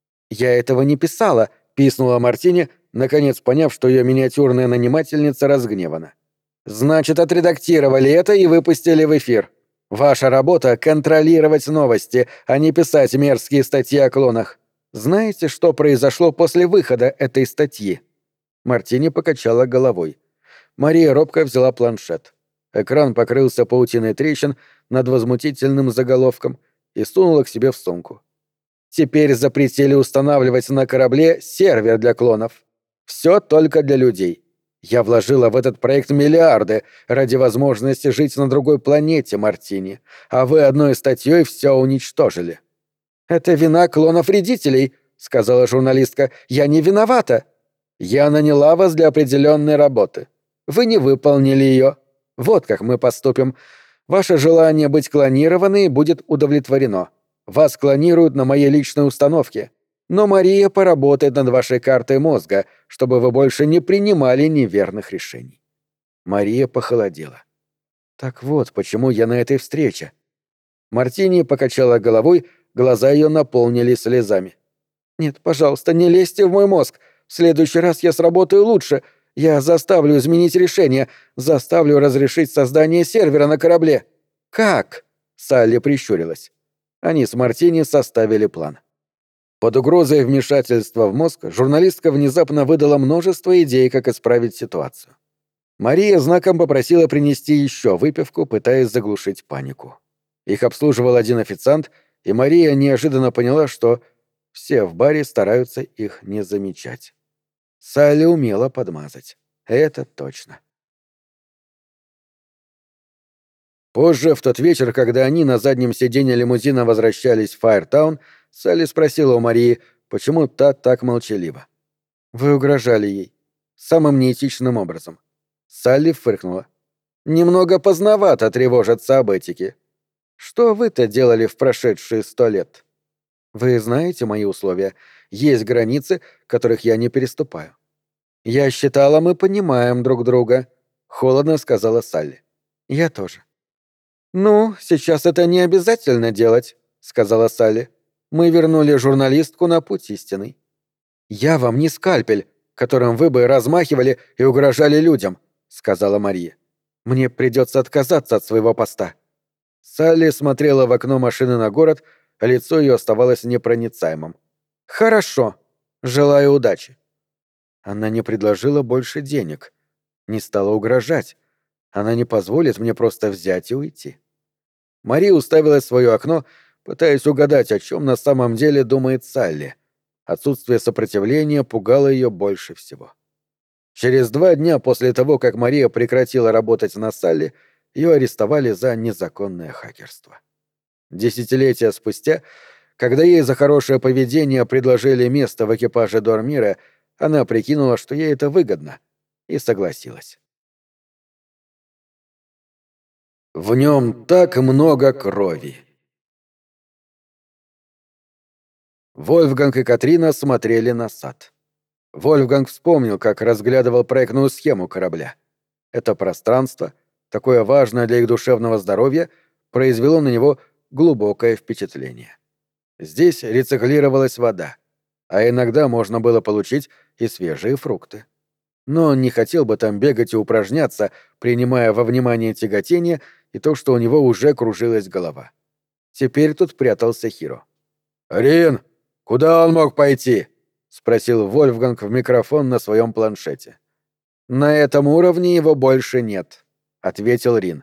«Я этого не писала», — писнула Мартини, наконец поняв, что ее миниатюрная нанимательница разгневана. «Значит, отредактировали это и выпустили в эфир. Ваша работа — контролировать новости, а не писать мерзкие статьи о клонах. Знаете, что произошло после выхода этой статьи?» Мартини покачала головой. Мария робко взяла планшет. Экран покрылся паутиной трещин над возмутительным заголовком и сунула к себе в сумку. «Теперь запретили устанавливать на корабле сервер для клонов. Все только для людей. Я вложила в этот проект миллиарды ради возможности жить на другой планете, Мартини, а вы одной статьей все уничтожили». «Это вина клонов-вредителей», — сказала журналистка. «Я не виновата. Я наняла вас для определенной работы. Вы не выполнили ее. Вот как мы поступим. Ваше желание быть клонированной будет удовлетворено. Вас клонируют на моей личной установке. Но Мария поработает над вашей картой мозга, чтобы вы больше не принимали неверных решений». Мария похолодела. «Так вот, почему я на этой встрече». Мартини покачала головой, глаза ее наполнились слезами. «Нет, пожалуйста, не лезьте в мой мозг. В следующий раз я сработаю лучше. Я заставлю изменить решение, заставлю разрешить создание сервера на корабле». «Как?» — Салли прищурилась. Они с Мартини составили план. Под угрозой вмешательства в мозг журналистка внезапно выдала множество идей, как исправить ситуацию. Мария знаком попросила принести еще выпивку, пытаясь заглушить панику. Их обслуживал один официант, и Мария неожиданно поняла, что все в баре стараются их не замечать. Салли умела подмазать. Это точно. Позже, в тот вечер, когда они на заднем сиденье лимузина возвращались в Файртаун, Салли спросила у Марии, почему та так молчалива. «Вы угрожали ей. Самым неэтичным образом». Салли фыркнула. «Немного поздновато тревожиться об этике. Что вы-то делали в прошедшие 100 лет? Вы знаете мои условия. Есть границы, которых я не переступаю. Я считала, мы понимаем друг друга, холодно сказала Салли. Я тоже. Ну, сейчас это не обязательно делать, сказала Салли. Мы вернули журналистку на путь истинный. Я вам не скальпель, которым вы бы размахивали и угрожали людям, сказала Мария. Мне придется отказаться от своего поста. Салли смотрела в окно машины на город, а лицо ее оставалось непроницаемым. «Хорошо. Желаю удачи». Она не предложила больше денег, не стала угрожать. Она не позволит мне просто взять и уйти. Мария уставилась в свое окно, пытаясь угадать, о чем на самом деле думает Салли. Отсутствие сопротивления пугало ее больше всего. Через 2 дня после того, как Мария прекратила работать на Салли, ее арестовали за незаконное хакерство. Десятилетия спустя, когда ей за хорошее поведение предложили место в экипаже Дормира, она прикинула, что ей это выгодно, и согласилась. В нем так много крови. Вольфганг и Катрина смотрели на сад. Вольфганг вспомнил, как разглядывал проектную схему корабля. Это пространство, такое важное для их душевного здоровья, произвело на него глубокое впечатление. Здесь рециклировалась вода, а иногда можно было получить и свежие фрукты. Но он не хотел бы там бегать и упражняться, принимая во внимание тяготение и то, что у него уже кружилась голова. Теперь тут прятался Хиро. «Рин, куда он мог пойти?» — спросил Вольфганг в микрофон на своем планшете. «На этом уровне его больше нет», — ответил Рин.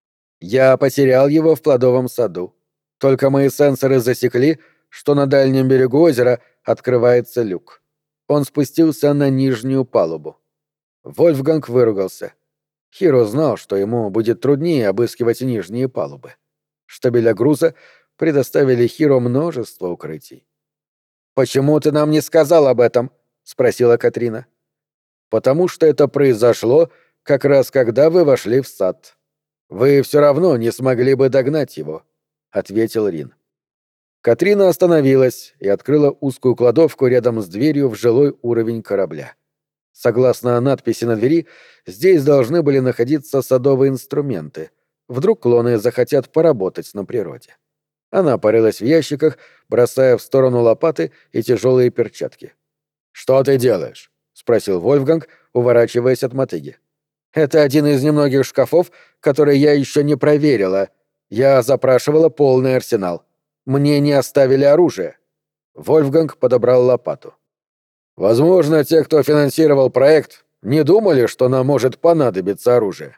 «Я потерял его в плодовом саду. Только мои сенсоры засекли, что на дальнем берегу озера открывается люк. Он спустился на нижнюю палубу». Вольфганг выругался. Хиро знал, что ему будет труднее обыскивать нижние палубы. Штабеля груза предоставили Хиро множество укрытий. «Почему ты нам не сказал об этом?» — спросила Катрина. «Потому что это произошло как раз когда вы вошли в сад. Вы все равно не смогли бы догнать его», — ответил Рин. Катрина остановилась и открыла узкую кладовку рядом с дверью в жилой уровень корабля. Согласно надписи на двери, здесь должны были находиться садовые инструменты. Вдруг клоны захотят поработать на природе. Она порылась в ящиках, бросая в сторону лопаты и тяжелые перчатки. «Что ты делаешь?» — спросил Вольфганг, уворачиваясь от мотыги. «Это один из немногих шкафов, которые я еще не проверила. Я запрашивала полный арсенал. Мне не оставили оружие». Вольфганг подобрал лопату. «Возможно, те, кто финансировал проект, не думали, что нам может понадобиться оружие.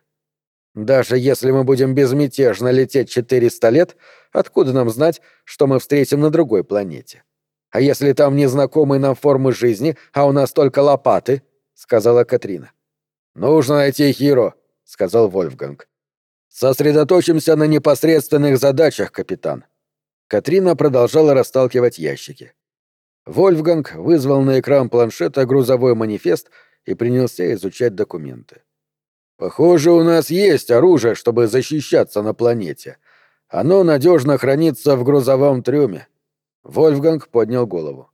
Даже если мы будем безмятежно лететь 400 лет, откуда нам знать, что мы встретим на другой планете? А если там незнакомые нам формы жизни, а у нас только лопаты?» — сказала Катрина. «Нужно найти Хиро», — сказал Вольфганг. «Сосредоточимся на непосредственных задачах, капитан». Катрина продолжала расталкивать ящики. Вольфганг вызвал на экран планшета грузовой манифест и принялся изучать документы. «Похоже, у нас есть оружие, чтобы защищаться на планете. Оно надежно хранится в грузовом трюме». Вольфганг поднял голову.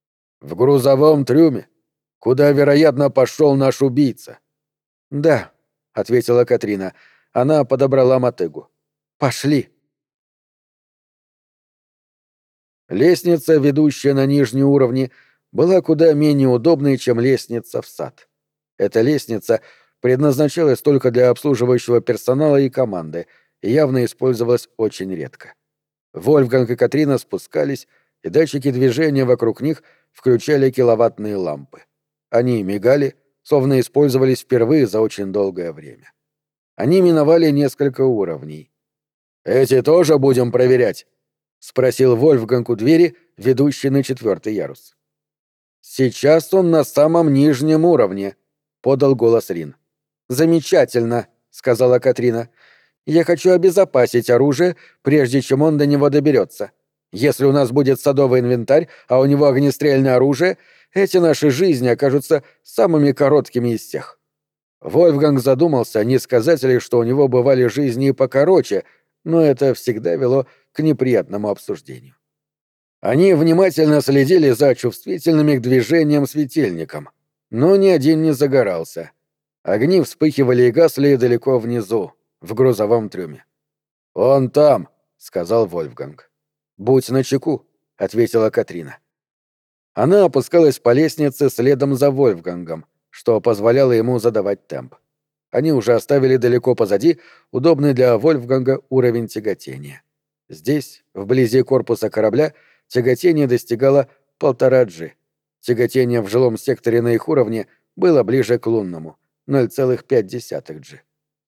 «В грузовом трюме? Куда, вероятно, пошел наш убийца?» «Да», — ответила Катрина. Она подобрала мотыгу. «Пошли». Лестница, ведущая на нижние уровни, была куда менее удобной, чем лестница в сад. Эта лестница предназначалась только для обслуживающего персонала и команды и явно использовалась очень редко. Вольфганг и Катрина спускались, и датчики движения вокруг них включали киловаттные лампы. Они мигали, словно использовались впервые за очень долгое время. Они миновали несколько уровней. «Эти тоже будем проверять?» — спросил Вольфганг у двери, ведущей на 4-й ярус. «Сейчас он на самом нижнем уровне», — подал голос Рин. «Замечательно», — сказала Катрина. «Я хочу обезопасить оружие, прежде чем он до него доберется. Если у нас будет садовый инвентарь, а у него огнестрельное оружие, эти наши жизни окажутся самыми короткими из всех». Вольфганг задумался, не сказать ли, что у него бывали жизни и покороче, но это всегда вело к неприятному обсуждению. Они внимательно следили за чувствительными к движениям светильником, но ни один не загорался. Огни вспыхивали и гасли далеко внизу, в грузовом трюме. «Он там», — сказал Вольфганг. «Будь начеку», — ответила Катрина. Она опускалась по лестнице следом за Вольфгангом, что позволяло ему задавать темп. Они уже оставили далеко позади удобный для Вольфганга уровень тяготения. Здесь, вблизи корпуса корабля, тяготение достигало 1,5 G. Тяготение в жилом секторе на их уровне было ближе к лунному — 0,5 G.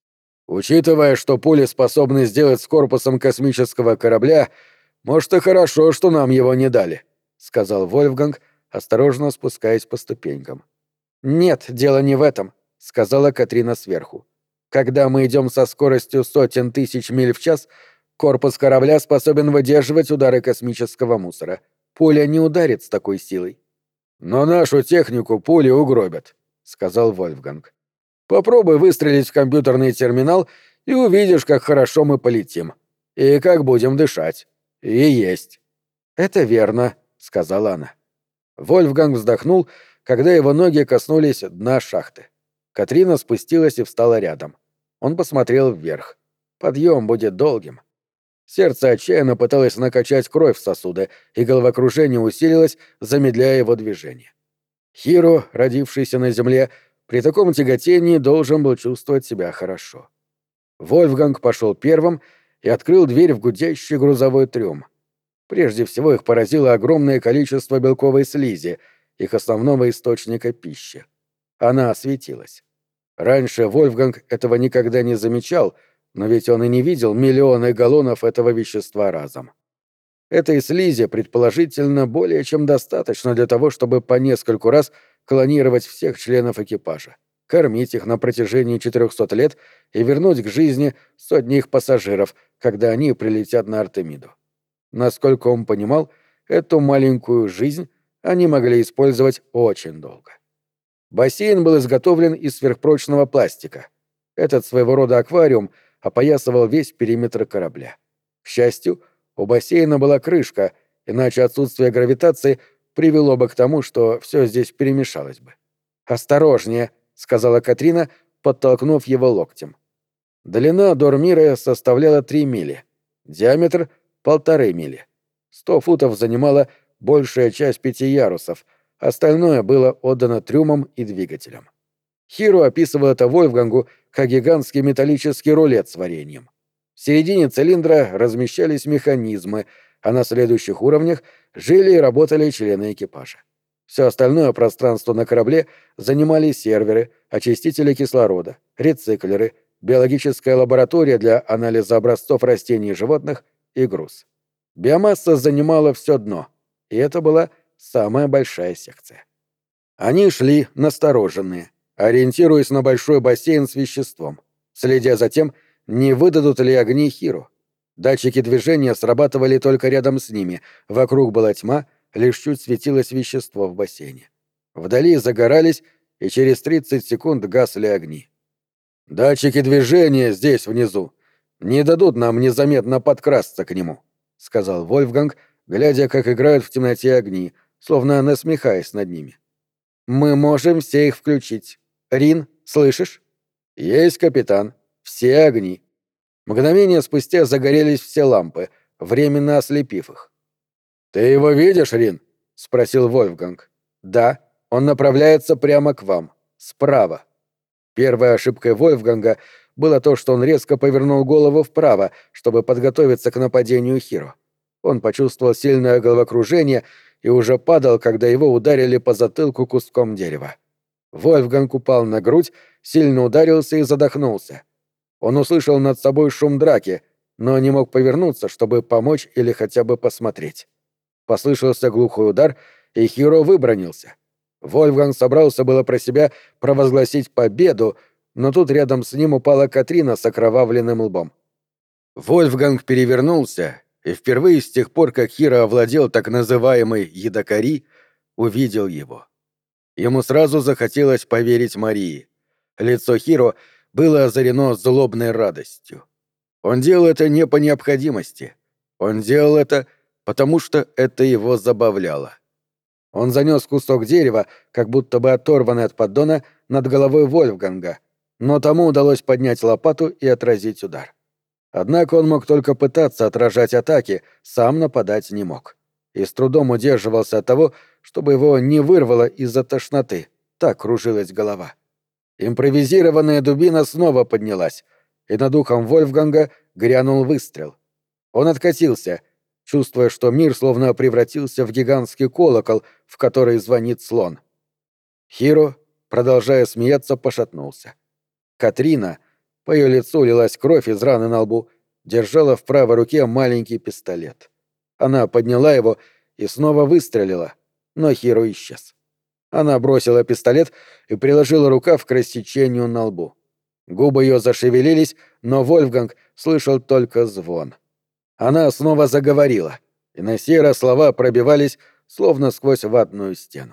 «Учитывая, что пули способны сделать с корпусом космического корабля, может, и хорошо, что нам его не дали», — сказал Вольфганг, осторожно спускаясь по ступенькам. «Нет, дело не в этом», — сказала Катрина сверху. «Когда мы идем со скоростью сотен тысяч миль в час, корпус корабля способен выдерживать удары космического мусора. Пуля не ударит с такой силой». «Но нашу технику пули угробят», — сказал Вольфганг. «Попробуй выстрелить в компьютерный терминал, и увидишь, как хорошо мы полетим. И как будем дышать. И есть». «Это верно», — сказала она. Вольфганг вздохнул, когда его ноги коснулись дна шахты. Катрина спустилась и встала рядом. Он посмотрел вверх. Подъем будет долгим. Сердце отчаянно пыталось накачать кровь в сосуды, и головокружение усилилось, замедляя его движение. Хиро, родившийся на земле, при таком тяготении должен был чувствовать себя хорошо. Вольфганг пошел первым и открыл дверь в гудящий грузовой трюм. Прежде всего их поразило огромное количество белковой слизи, их основного источника пищи. Она светилась. Раньше Вольфганг этого никогда не замечал, но ведь он и не видел миллионы галлонов этого вещества разом. Этой слизи, предположительно, более чем достаточно для того, чтобы по нескольку раз клонировать всех членов экипажа, кормить их на протяжении 400 лет и вернуть к жизни сотни их пассажиров, когда они прилетят на Артемиду. Насколько он понимал, эту маленькую жизнь они могли использовать очень долго. Бассейн был изготовлен из сверхпрочного пластика. Этот своего рода аквариум опоясывал весь периметр корабля. К счастью, у бассейна была крышка, иначе отсутствие гравитации привело бы к тому, что все здесь перемешалось бы. «Осторожнее», — сказала Катрина, подтолкнув его локтем. Длина Дормира составляла 3 мили, диаметр — 1,5 мили. 100 футов занимала большая часть 5 ярусов, остальное было отдано трюмам и двигателям. Хиро описывал это Вольфгангу как гигантский металлический рулет с вареньем. В середине цилиндра размещались механизмы, а на следующих уровнях жили и работали члены экипажа. Все остальное пространство на корабле занимали серверы, очистители кислорода, рециклеры, биологическая лаборатория для анализа образцов растений и животных и груз. Биомасса занимала все дно, и это была самая большая секция. Они шли настороженные, ориентируясь на большой бассейн с веществом, следя за тем, не выдадут ли огни Хиро. Датчики движения срабатывали только рядом с ними, вокруг была тьма, лишь чуть светилось вещество в бассейне. Вдали загорались, и через 30 секунд гасли огни. «Датчики движения здесь, внизу. Не дадут нам незаметно подкрасться к нему», — сказал Вольфганг, глядя, как играют в темноте огни, словно насмехаясь над ними. «Мы можем все их включить. Рин, слышишь?» «Есть, капитан. Все огни». Мгновение спустя загорелись все лампы, временно ослепив их. «Ты его видишь, Рин?» — спросил Вольфганг. «Да, он направляется прямо к вам. Справа». Первой ошибкой Вольфганга было то, что он резко повернул голову вправо, чтобы подготовиться к нападению Хиро. Он почувствовал сильное головокружение и уже падал, когда его ударили по затылку куском дерева. Вольфганг упал на грудь, сильно ударился и задохнулся. Он услышал над собой шум драки, но не мог повернуться, чтобы помочь или хотя бы посмотреть. Послышался глухой удар, и Хиро выбранился. Вольфганг собрался было про себя провозгласить победу, но тут рядом с ним упала Катрина с окровавленным лбом. Вольфганг перевернулся, и впервые с тех пор, как Хиро овладел так называемой «Едокари», увидел его. Ему сразу захотелось поверить Марии. Лицо Хиро было озарено злобной радостью. Он делал это не по необходимости. Он делал это, потому что это его забавляло. Он занес кусок дерева, как будто бы оторванный от поддона, над головой Вольфганга, но тому удалось поднять лопату и отразить удар. Однако он мог только пытаться отражать атаки, сам нападать не мог. И с трудом удерживался от того, чтобы его не вырвало из-за тошноты. Так кружилась голова. Импровизированная дубина снова поднялась, и над ухом Вольфганга грянул выстрел. Он откатился, чувствуя, что мир словно превратился в гигантский колокол, в который звонит слон. Хиро, продолжая смеяться, пошатнулся. Катрина, по ее лицу лилась кровь из раны на лбу, держала в правой руке маленький пистолет. Она подняла его и снова выстрелила, но Хиро исчез. Она бросила пистолет и приложила рукав к рассечению на лбу. Губы ее зашевелились, но Вольфганг слышал только звон. Она снова заговорила, и на сей раз слова пробивались, словно сквозь ватную стену.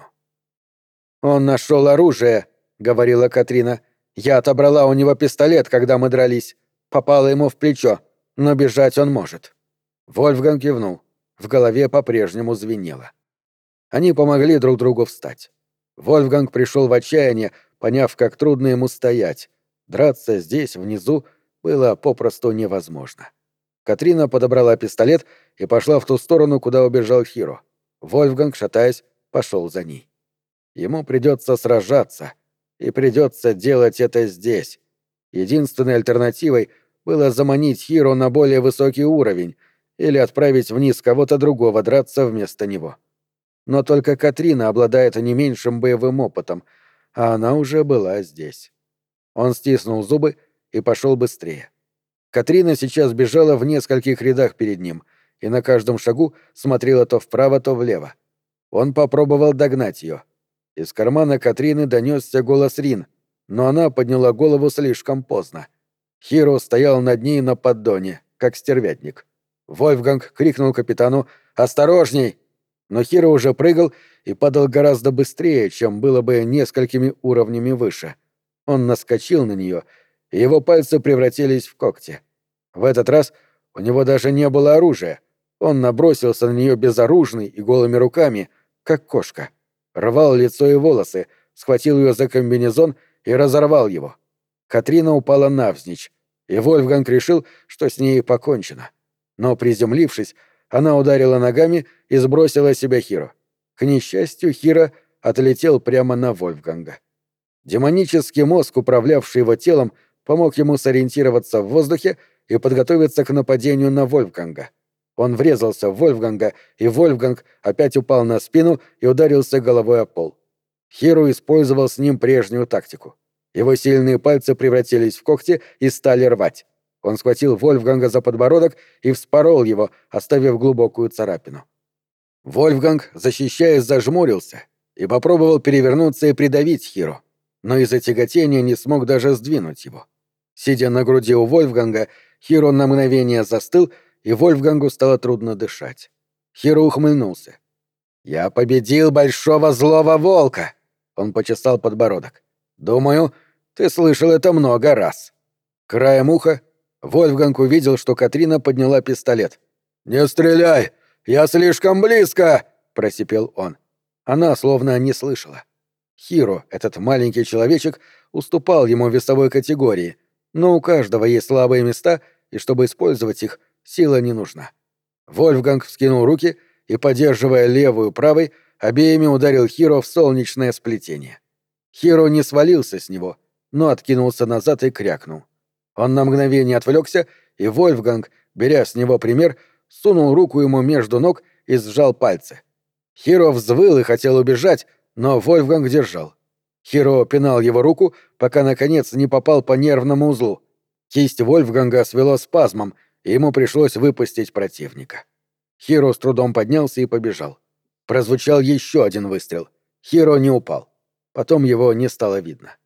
«Он нашел оружие», — говорила Катрина. «Я отобрала у него пистолет, когда мы дрались. Попала ему в плечо, но бежать он может». Вольфганг кивнул. В голове по-прежнему звенело. Они помогли друг другу встать. Вольфганг пришел в отчаяние, поняв, как трудно ему стоять. Драться здесь, внизу, было попросту невозможно. Катрина подобрала пистолет и пошла в ту сторону, куда убежал Хиро. Вольфганг, шатаясь, пошел за ней. Ему придется сражаться, и придется делать это здесь. Единственной альтернативой было заманить Хиро на более высокий уровень или отправить вниз кого-то другого драться вместо него. Но только Катрина обладает не меньшим боевым опытом, а она уже была здесь. Он стиснул зубы и пошел быстрее. Катрина сейчас бежала в нескольких рядах перед ним и на каждом шагу смотрела то вправо, то влево. Он попробовал догнать ее. Из кармана Катрины донесся голос Рин, но она подняла голову слишком поздно. Хиро стоял над ней на поддоне, как стервятник. Вольфганг крикнул капитану «Осторожней!», но Хиро уже прыгал и падал гораздо быстрее, чем было бы несколькими уровнями выше. Он наскочил на нее, и его пальцы превратились в когти. В этот раз у него даже не было оружия. Он набросился на нее безоружный и голыми руками, как кошка. Рвал лицо и волосы, схватил ее за комбинезон и разорвал его. Катрина упала навзничь, и Вольфганг решил, что с ней покончено. Но, приземлившись, она ударила ногами и сбросила с себя Хиро. К несчастью, Хиро отлетел прямо на Вольфганга. Демонический мозг, управлявший его телом, помог ему сориентироваться в воздухе и подготовиться к нападению на Вольфганга. Он врезался в Вольфганга, и Вольфганг опять упал на спину и ударился головой о пол. Хиро использовал с ним прежнюю тактику. Его сильные пальцы превратились в когти и стали рвать. Он схватил Вольфганга за подбородок и вспорол его, оставив глубокую царапину. Вольфганг, защищаясь, зажмурился и попробовал перевернуться и придавить Хиро, но из-за тяготения не смог даже сдвинуть его. Сидя на груди у Вольфганга, Хиро на мгновение застыл, и Вольфгангу стало трудно дышать. Хиро ухмыльнулся. «Я победил большого злого волка!» Он почесал подбородок. «Думаю, ты слышал это много раз». Краем уха Вольфганг увидел, что Катрина подняла пистолет. «Не стреляй! Я слишком близко!» — просипел он. Она словно не слышала. Хиро, этот маленький человечек, уступал ему в весовой категории, но у каждого есть слабые места, и чтобы использовать их, сила не нужна. Вольфганг вскинул руки и, поддерживая левую правой, обеими ударил Хиро в солнечное сплетение. Хиро не свалился с него, но откинулся назад и крякнул. Он на мгновение отвлекся, и Вольфганг, беря с него пример, сунул руку ему между ног и сжал пальцы. Хиро взвыл и хотел убежать, но Вольфганг держал. Хиро пинал его руку, пока, наконец, не попал по нервному узлу. Кисть Вольфганга свело спазмом, и ему пришлось выпустить противника. Хиро с трудом поднялся и побежал. Прозвучал еще один выстрел. Хиро не упал. Потом его не стало видно.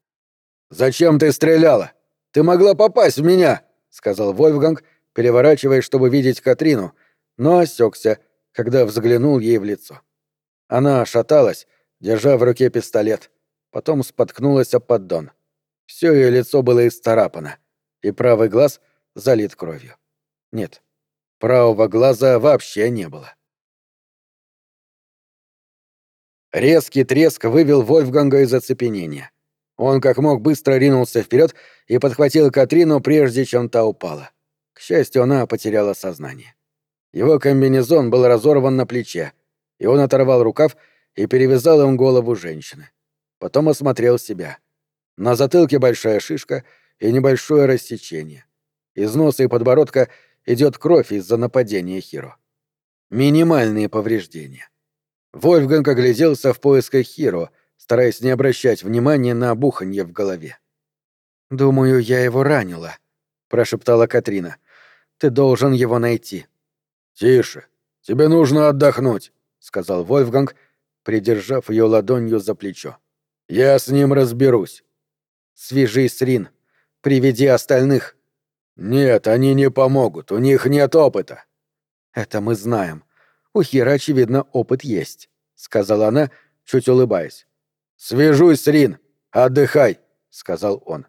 «Зачем ты стреляла? Ты могла попасть в меня!» — сказал Вольфганг, переворачиваясь, чтобы видеть Катрину, но осекся, когда взглянул ей в лицо. Она шаталась, держа в руке пистолет, потом споткнулась об поддон. Все ее лицо было исцарапано, и правый глаз залит кровью. Нет, правого глаза вообще не было. Резкий треск вывел Вольфганга из оцепенения. Он как мог быстро ринулся вперед и подхватил Катрину, прежде чем та упала. К счастью, она потеряла сознание. Его комбинезон был разорван на плече, и он оторвал рукав и перевязал им голову женщины. Потом осмотрел себя. На затылке большая шишка и небольшое рассечение. Из носа и подбородка идет кровь из-за нападения Хиро. Минимальные повреждения. Вольфганг огляделся в поисках Хиро, стараясь не обращать внимания на буханье в голове. «Думаю, я его ранила», — прошептала Катрина. «Ты должен его найти». «Тише. Тебе нужно отдохнуть», — сказал Вольфганг, придержав ее ладонью за плечо. «Я с ним разберусь». «Свяжись с Рин. Приведи остальных». «Нет, они не помогут. У них нет опыта». «Это мы знаем. У Хира, очевидно, опыт есть», — сказала она, чуть улыбаясь. «Свяжусь с Рин. Отдыхай», — сказал он.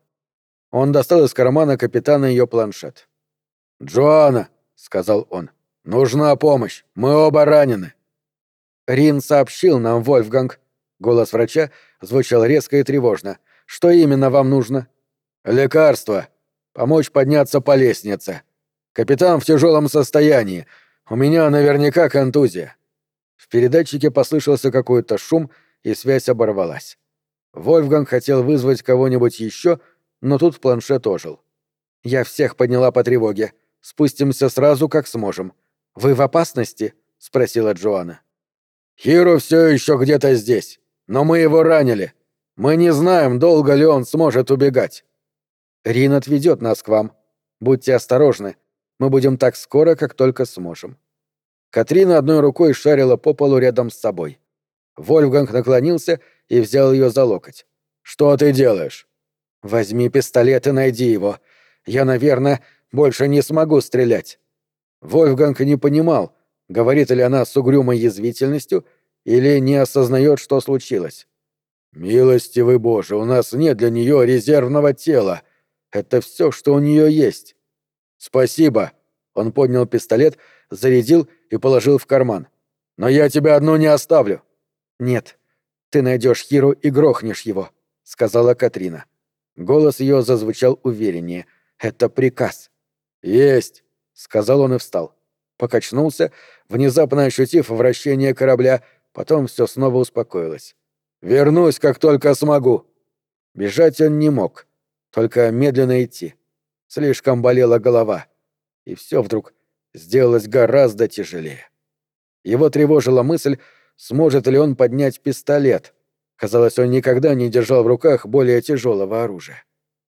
Он достал из кармана капитана ее планшет. «Джоанна», — сказал он, — «нужна помощь. Мы оба ранены». «Рин сообщил нам, Вольфганг». Голос врача звучал резко и тревожно. «Что именно вам нужно?» «Лекарство. Помочь подняться по лестнице. Капитан в тяжелом состоянии. У меня наверняка контузия». В передатчике послышался какой-то шум, и связь оборвалась. Вольфганг хотел вызвать кого-нибудь еще, но тут планшет ожил. «Я всех подняла по тревоге. Спустимся сразу, как сможем. Вы в опасности?» — спросила Джоанна. «Хиро все еще где-то здесь, но мы его ранили. Мы не знаем, долго ли он сможет убегать». «Рин отведет нас к вам. Будьте осторожны. Мы будем так скоро, как только сможем». Катрина одной рукой шарила по полу рядом с собой. Вольфганг наклонился и взял ее за локоть. «Что ты делаешь?» «Возьми пистолет и найди его. Я, наверное, больше не смогу стрелять». Вольфганг не понимал, говорит ли она с угрюмой язвительностью или не осознает, что случилось. «Милостивый Боже, у нас нет для нее резервного тела. Это все, что у нее есть». «Спасибо». Он поднял пистолет, зарядил и положил в карман. «Но я тебя одну не оставлю». «Нет, ты найдешь Хиру и грохнешь его», — сказала Катрина. Голос ее зазвучал увереннее. «Это приказ». «Есть», — сказал он и встал. Покачнулся, внезапно ощутив вращение корабля, потом все снова успокоилось. «Вернусь, как только смогу». Бежать он не мог, только медленно идти. Слишком болела голова. И все вдруг сделалось гораздо тяжелее. Его тревожила мысль, сможет ли он поднять пистолет. Казалось, он никогда не держал в руках более тяжелого оружия.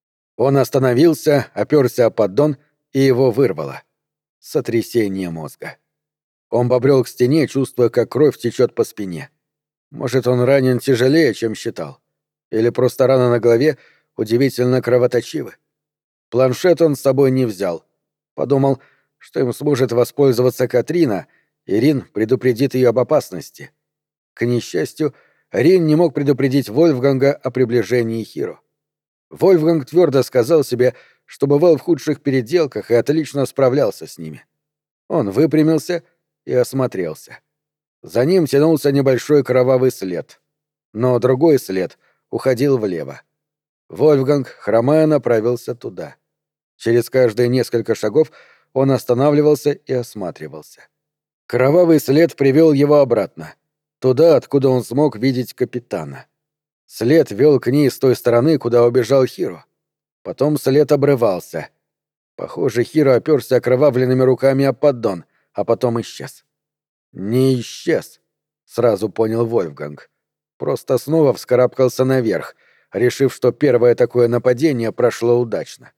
Он остановился, оперся о поддон, и его вырвало. Сотрясение мозга. Он побрел к стене, чувствуя, как кровь течет по спине. Может, он ранен тяжелее, чем считал. Или просто рана на голове удивительно кровоточивы. Планшет он с собой не взял. Подумал, что им сможет воспользоваться Катрина, и Рин предупредит ее об опасности. К несчастью, Рин не мог предупредить Вольфганга о приближении Хиро. Вольфганг твердо сказал себе, что бывал в худших переделках и отлично справлялся с ними. Он выпрямился и осмотрелся. За ним тянулся небольшой кровавый след. Но другой след уходил влево. Вольфганг, хромая, направился туда. Через каждые несколько шагов он останавливался и осматривался. Кровавый след привел его обратно, туда, откуда он смог видеть капитана. След вел к ней с той стороны, куда убежал Хиро. Потом след обрывался. Похоже, Хиро оперся окровавленными руками о поддон, а потом исчез. Не исчез, сразу понял Вольфганг. Просто снова вскарабкался наверх, решив, что первое такое нападение прошло удачно.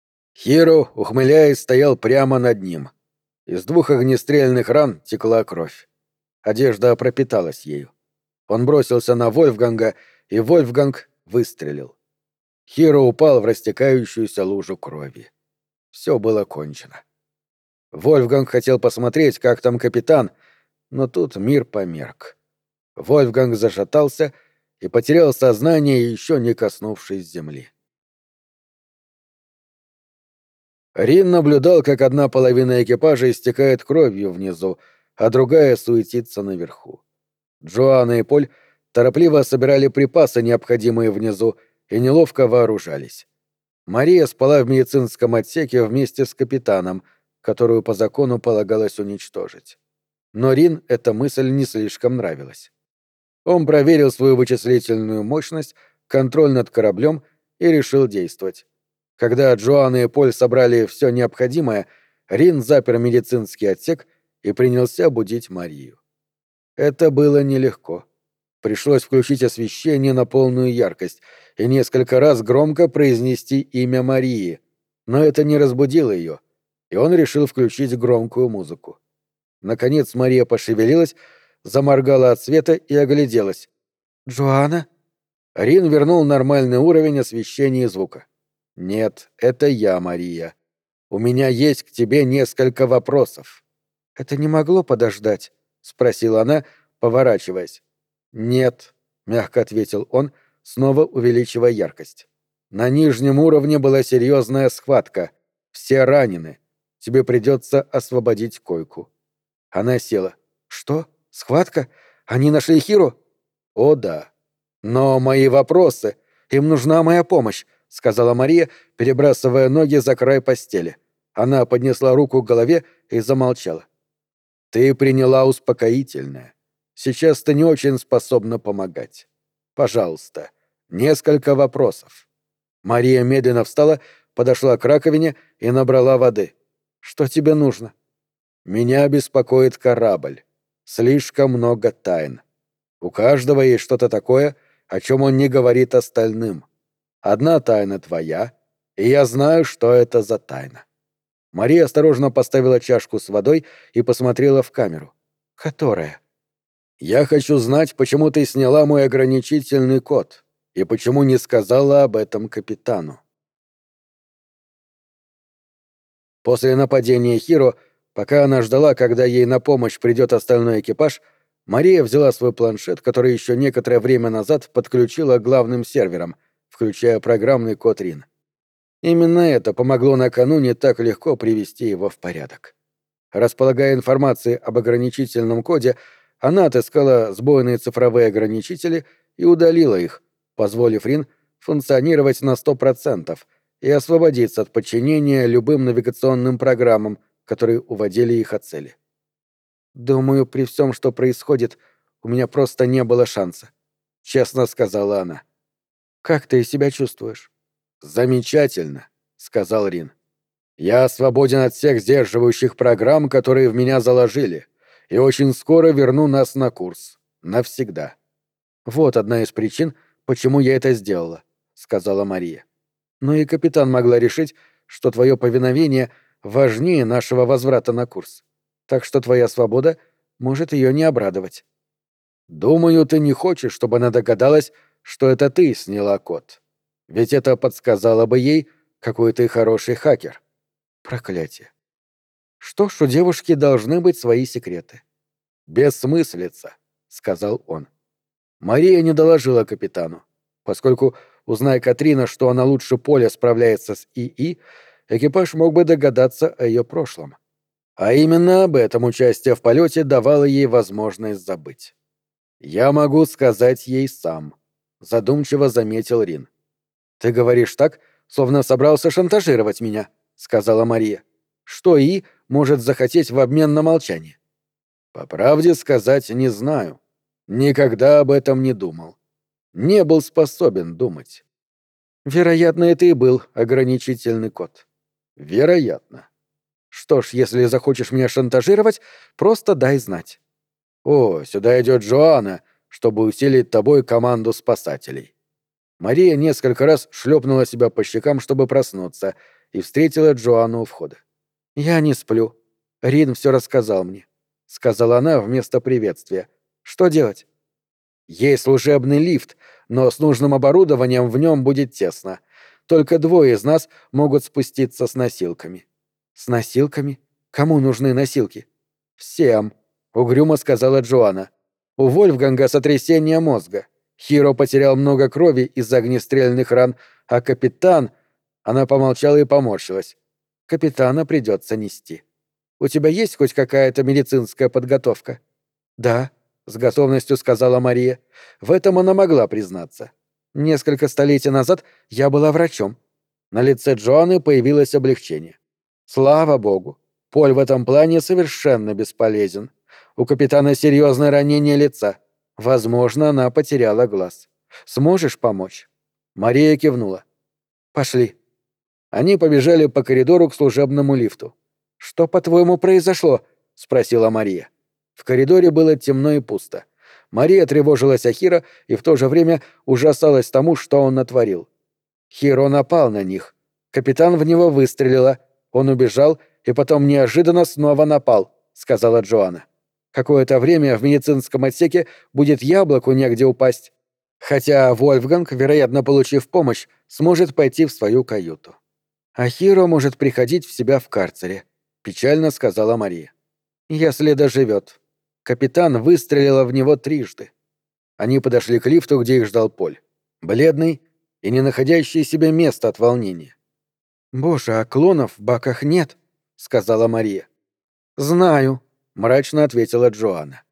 Хиро, ухмыляясь, стоял прямо над ним. Из двух огнестрельных ран текла кровь. Одежда пропиталась ею. Он бросился на Вольфганга, и Вольфганг выстрелил. Хиро упал в растекающуюся лужу крови. Все было кончено. Вольфганг хотел посмотреть, как там капитан, но тут мир померк. Вольфганг зашатался и потерял сознание, еще не коснувшись земли. Рин наблюдал, как одна половина экипажа истекает кровью внизу, а другая суетится наверху. Джоанна и Поль торопливо собирали припасы, необходимые внизу, и неловко вооружались. Мария спала в медицинском отсеке вместе с капитаном, которую по закону полагалось уничтожить. Но Рин эта мысль не слишком нравилась. Он проверил свою вычислительную мощность, контроль над кораблем и решил действовать. Когда Джоанна и Поль собрали все необходимое, Рин запер медицинский отсек и принялся будить Марию. Это было нелегко. Пришлось включить освещение на полную яркость и несколько раз громко произнести имя Марии, но это не разбудило ее, и он решил включить громкую музыку. Наконец Мария пошевелилась, заморгала от света и огляделась. «Джоанна?» Рин вернул нормальный уровень освещения и звука. «Нет, это я, Мария. У меня есть к тебе несколько вопросов». «Это не могло подождать?» — спросила она, поворачиваясь. «Нет», — мягко ответил он, снова увеличивая яркость. «На нижнем уровне была серьезная схватка. Все ранены. Тебе придется освободить койку». Она села. «Что? Схватка? Они нашли Хиру?» «О, да. Но мои вопросы... Им нужна моя помощь», — сказала Мария, перебрасывая ноги за край постели. Она поднесла руку к голове и замолчала. «Ты приняла успокоительное. Сейчас ты не очень способна помогать. Пожалуйста, несколько вопросов». Мария медленно встала, подошла к раковине и набрала воды. «Что тебе нужно?» «Меня беспокоит корабль. Слишком много тайн. У каждого есть что-то такое, о чем он не говорит остальным. Одна тайна твоя, и я знаю, что это за тайна». Мария осторожно поставила чашку с водой и посмотрела в камеру. «Которая?» «Я хочу знать, почему ты сняла мой ограничительный код и почему не сказала об этом капитану». После нападения Хиро, пока она ждала, когда ей на помощь придет остальной экипаж, Мария взяла свой планшет, который еще некоторое время назад подключила к главным серверам, включая программный код Рин. Именно это помогло накануне так легко привести его в порядок. Располагая информацией об ограничительном коде, она отыскала сбойные цифровые ограничители и удалила их, позволив Рин функционировать на 100% и освободиться от подчинения любым навигационным программам, которые уводили их от цели. «Думаю, при всем, что происходит, у меня просто не было шанса», — честно сказала она. «Как ты себя чувствуешь?» «Замечательно», — сказал Рин. «Я свободен от всех сдерживающих программ, которые в меня заложили, и очень скоро верну нас на курс. Навсегда». «Вот одна из причин, почему я это сделала», — сказала Мария. «Но и капитан могла решить, что твое повиновение важнее нашего возврата на курс. Так что твоя свобода может ее не обрадовать». «Думаю, ты не хочешь, чтобы она догадалась, что это ты сняла код. Ведь это подсказало бы ей, какой ты хороший хакер». «Проклятие. Что ж, у девушки должны быть свои секреты». «Бессмыслица», — сказал он. Мария не доложила капитану, поскольку, узная Катрина, что она лучше Поля справляется с ИИ, экипаж мог бы догадаться о ее прошлом. А именно об этом участие в полете давало ей возможность забыть. «Я могу сказать ей сам», — задумчиво заметил Рин. «Ты говоришь так, словно собрался шантажировать меня», — сказала Мария. «Что И может захотеть в обмен на молчание?» «По правде сказать, не знаю. Никогда об этом не думал. Не был способен думать». «Вероятно, это и был ограничительный код». «Вероятно». «Что ж, если захочешь меня шантажировать, просто дай знать». «О, сюда идет Джоанна, чтобы усилить тобой команду спасателей». Мария несколько раз шлепнула себя по щекам, чтобы проснуться, и встретила Джоанну у входа. «Я не сплю. Рин все рассказал мне», — сказала она вместо приветствия. «Что делать?» «Есть служебный лифт, но с нужным оборудованием в нем будет тесно. Только двое из нас могут спуститься с носилками». «С носилками? Кому нужны носилки?» «Всем», — угрюмо сказала Джоанна. «У Вольфганга сотрясение мозга. Хиро потерял много крови из-за огнестрельных ран, а капитан...» Она помолчала и поморщилась. Капитана придется нести. У тебя есть хоть какая-то медицинская подготовка? Да, с готовностью сказала Мария. В этом она могла признаться. Несколько столетий назад я была врачом. На лице Джоанны появилось облегчение. Слава богу, Поль в этом плане совершенно бесполезен. У капитана серьезное ранение лица. Возможно, она потеряла глаз. Сможешь помочь? Мария кивнула. Пошли. Они побежали по коридору к служебному лифту. «Что, по-твоему, произошло?» — спросила Мария. В коридоре было темно и пусто. Мария тревожилась о Хиро и в то же время ужасалась тому, что он натворил. Хиро напал на них. Капитан в него выстрелила. Он убежал и потом неожиданно снова напал, — сказала Джоанна. Какое-то время в медицинском отсеке будет яблоку негде упасть. Хотя Вольфганг, вероятно, получив помощь, сможет пойти в свою каюту. А Хиро может приходить в себя в карцере, — печально сказала Мария. Если доживет. Капитан выстрелила в него трижды. Они подошли к лифту, где их ждал Поль. Бледный и не находящий себе места от волнения. «Боже, а клонов в баках нет», — сказала Мария. «Знаю», — мрачно ответила Джоанна.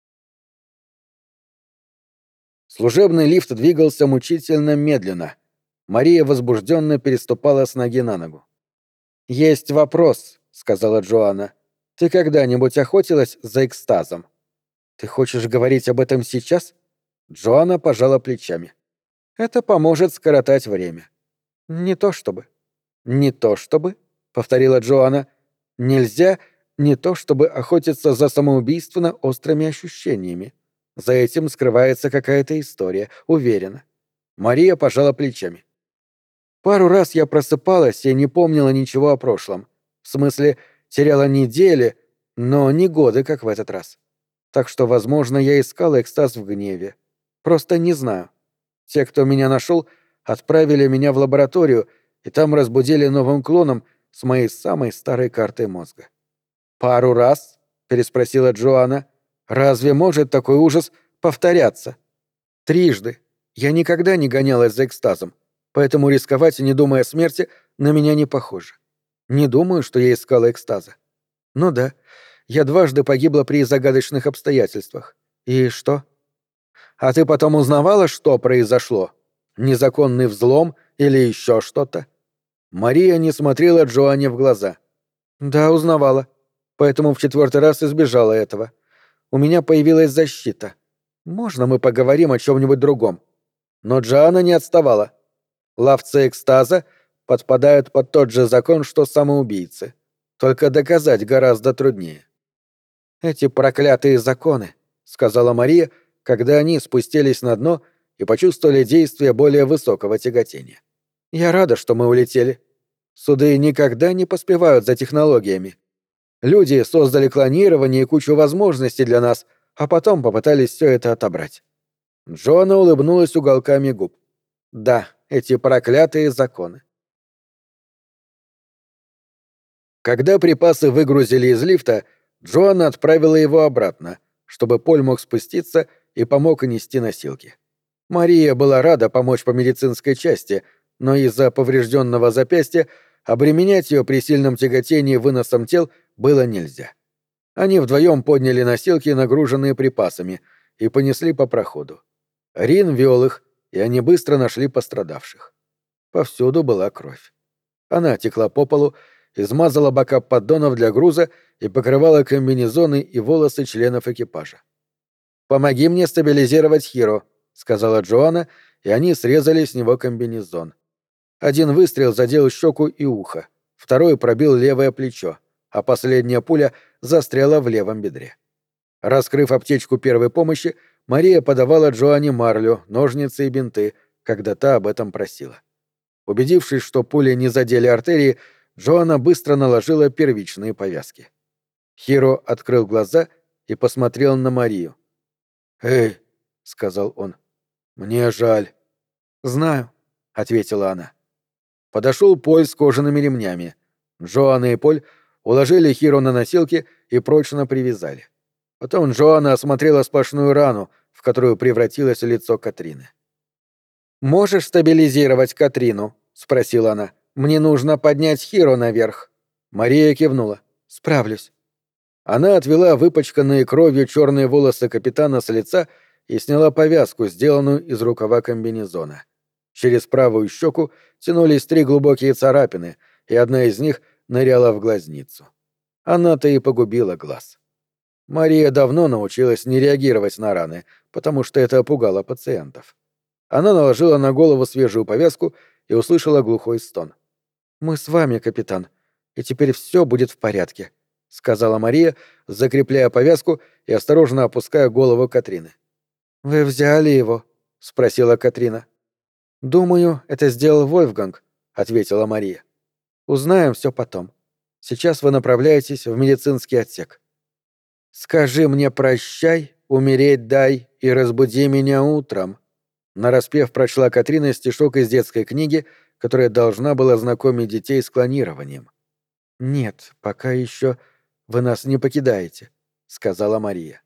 Служебный лифт двигался мучительно медленно. Мария возбужденно переступала с ноги на ногу. «Есть вопрос», — сказала Джоанна. «Ты когда-нибудь охотилась за экстазом?» «Ты хочешь говорить об этом сейчас?» Джоанна пожала плечами. «Это поможет скоротать время». «Не то чтобы». «Не то чтобы», — повторила Джоанна. «Нельзя не то чтобы охотиться за самоубийственно острыми ощущениями. За этим скрывается какая-то история, уверена». Мария пожала плечами. «Пару раз я просыпалась и не помнила ничего о прошлом. В смысле, теряла недели, но не годы, как в этот раз. Так что, возможно, я искала экстаз в гневе. Просто не знаю. Те, кто меня нашел, отправили меня в лабораторию, и там разбудили новым клоном с моей самой старой картой мозга». «Пару раз?» — переспросила Джоанна. «Разве может такой ужас повторяться?» «Трижды. Я никогда не гонялась за экстазом, поэтому рисковать, не думая о смерти, на меня не похоже. Не думаю, что я искала экстаза. Ну да, я дважды погибла при загадочных обстоятельствах. И что? А ты потом узнавала, что произошло? Незаконный взлом или еще что-то?» Мария не смотрела Джоанне в глаза. «Да, узнавала. Поэтому в 4-й раз избежала этого. У меня появилась защита. Можно мы поговорим о чем-нибудь другом?» Но Джоанна не отставала. Ловцы экстаза подпадают под тот же закон, что самоубийцы. Только доказать гораздо труднее. «Эти проклятые законы», — сказала Мария, когда они спустились на дно и почувствовали действие более высокого тяготения. «Я рада, что мы улетели. Суды никогда не поспевают за технологиями. Люди создали клонирование и кучу возможностей для нас, а потом попытались все это отобрать». Джоанна улыбнулась уголками губ. «Да, эти проклятые законы». Когда припасы выгрузили из лифта, Джоанна отправила его обратно, чтобы Поль мог спуститься и помог нести носилки. Мария была рада помочь по медицинской части, но из-за поврежденного запястья обременять ее при сильном тяготении выносом тел было нельзя. Они вдвоем подняли носилки, нагруженные припасами, и понесли по проходу. Рин вел их, и они быстро нашли пострадавших. Повсюду была кровь. Она текла по полу, измазала бока поддонов для груза и покрывала комбинезоны и волосы членов экипажа. «Помоги мне стабилизировать Хиро», — сказала Джоанна, и они срезали с него комбинезон. Один выстрел задел щеку и ухо, второй пробил левое плечо, а последняя пуля застряла в левом бедре. Раскрыв аптечку первой помощи, Мария подавала Джоанне марлю, ножницы и бинты, когда та об этом просила. Убедившись, что пули не задели артерии, Джоанна быстро наложила первичные повязки. Хиро открыл глаза и посмотрел на Марию. «Эй», — сказал он, — «мне жаль». «Знаю», — ответила она. Подошел Поль с кожаными ремнями. Джоанна и Поль уложили Хиро на носилки и прочно привязали. Потом Джоанна осмотрела сплошную рану, в которую превратилось лицо Катрины. «Можешь стабилизировать Катрину?» — спросила она. «Мне нужно поднять Хиро наверх». Мария кивнула. «Справлюсь». Она отвела выпачканные кровью черные волосы капитана с лица и сняла повязку, сделанную из рукава комбинезона. Через правую щеку тянулись 3 глубокие царапины, и одна из них ныряла в глазницу. Она-то и погубила глаз. Мария давно научилась не реагировать на раны, потому что это пугало пациентов. Она наложила на голову свежую повязку и услышала глухой стон. «Мы с вами, капитан, и теперь все будет в порядке», — сказала Мария, закрепляя повязку и осторожно опуская голову Катрины. «Вы взяли его?» — спросила Катрина. «Думаю, это сделал Вольфганг», — ответила Мария. «Узнаем все потом. Сейчас вы направляетесь в медицинский отсек». «Скажи мне прощай, умереть дай и разбуди меня утром», — нараспев прочла Катрина стишок из детской книги, которая должна была знакомить детей с клонированием. «Нет, пока еще вы нас не покидаете», — сказала Мария.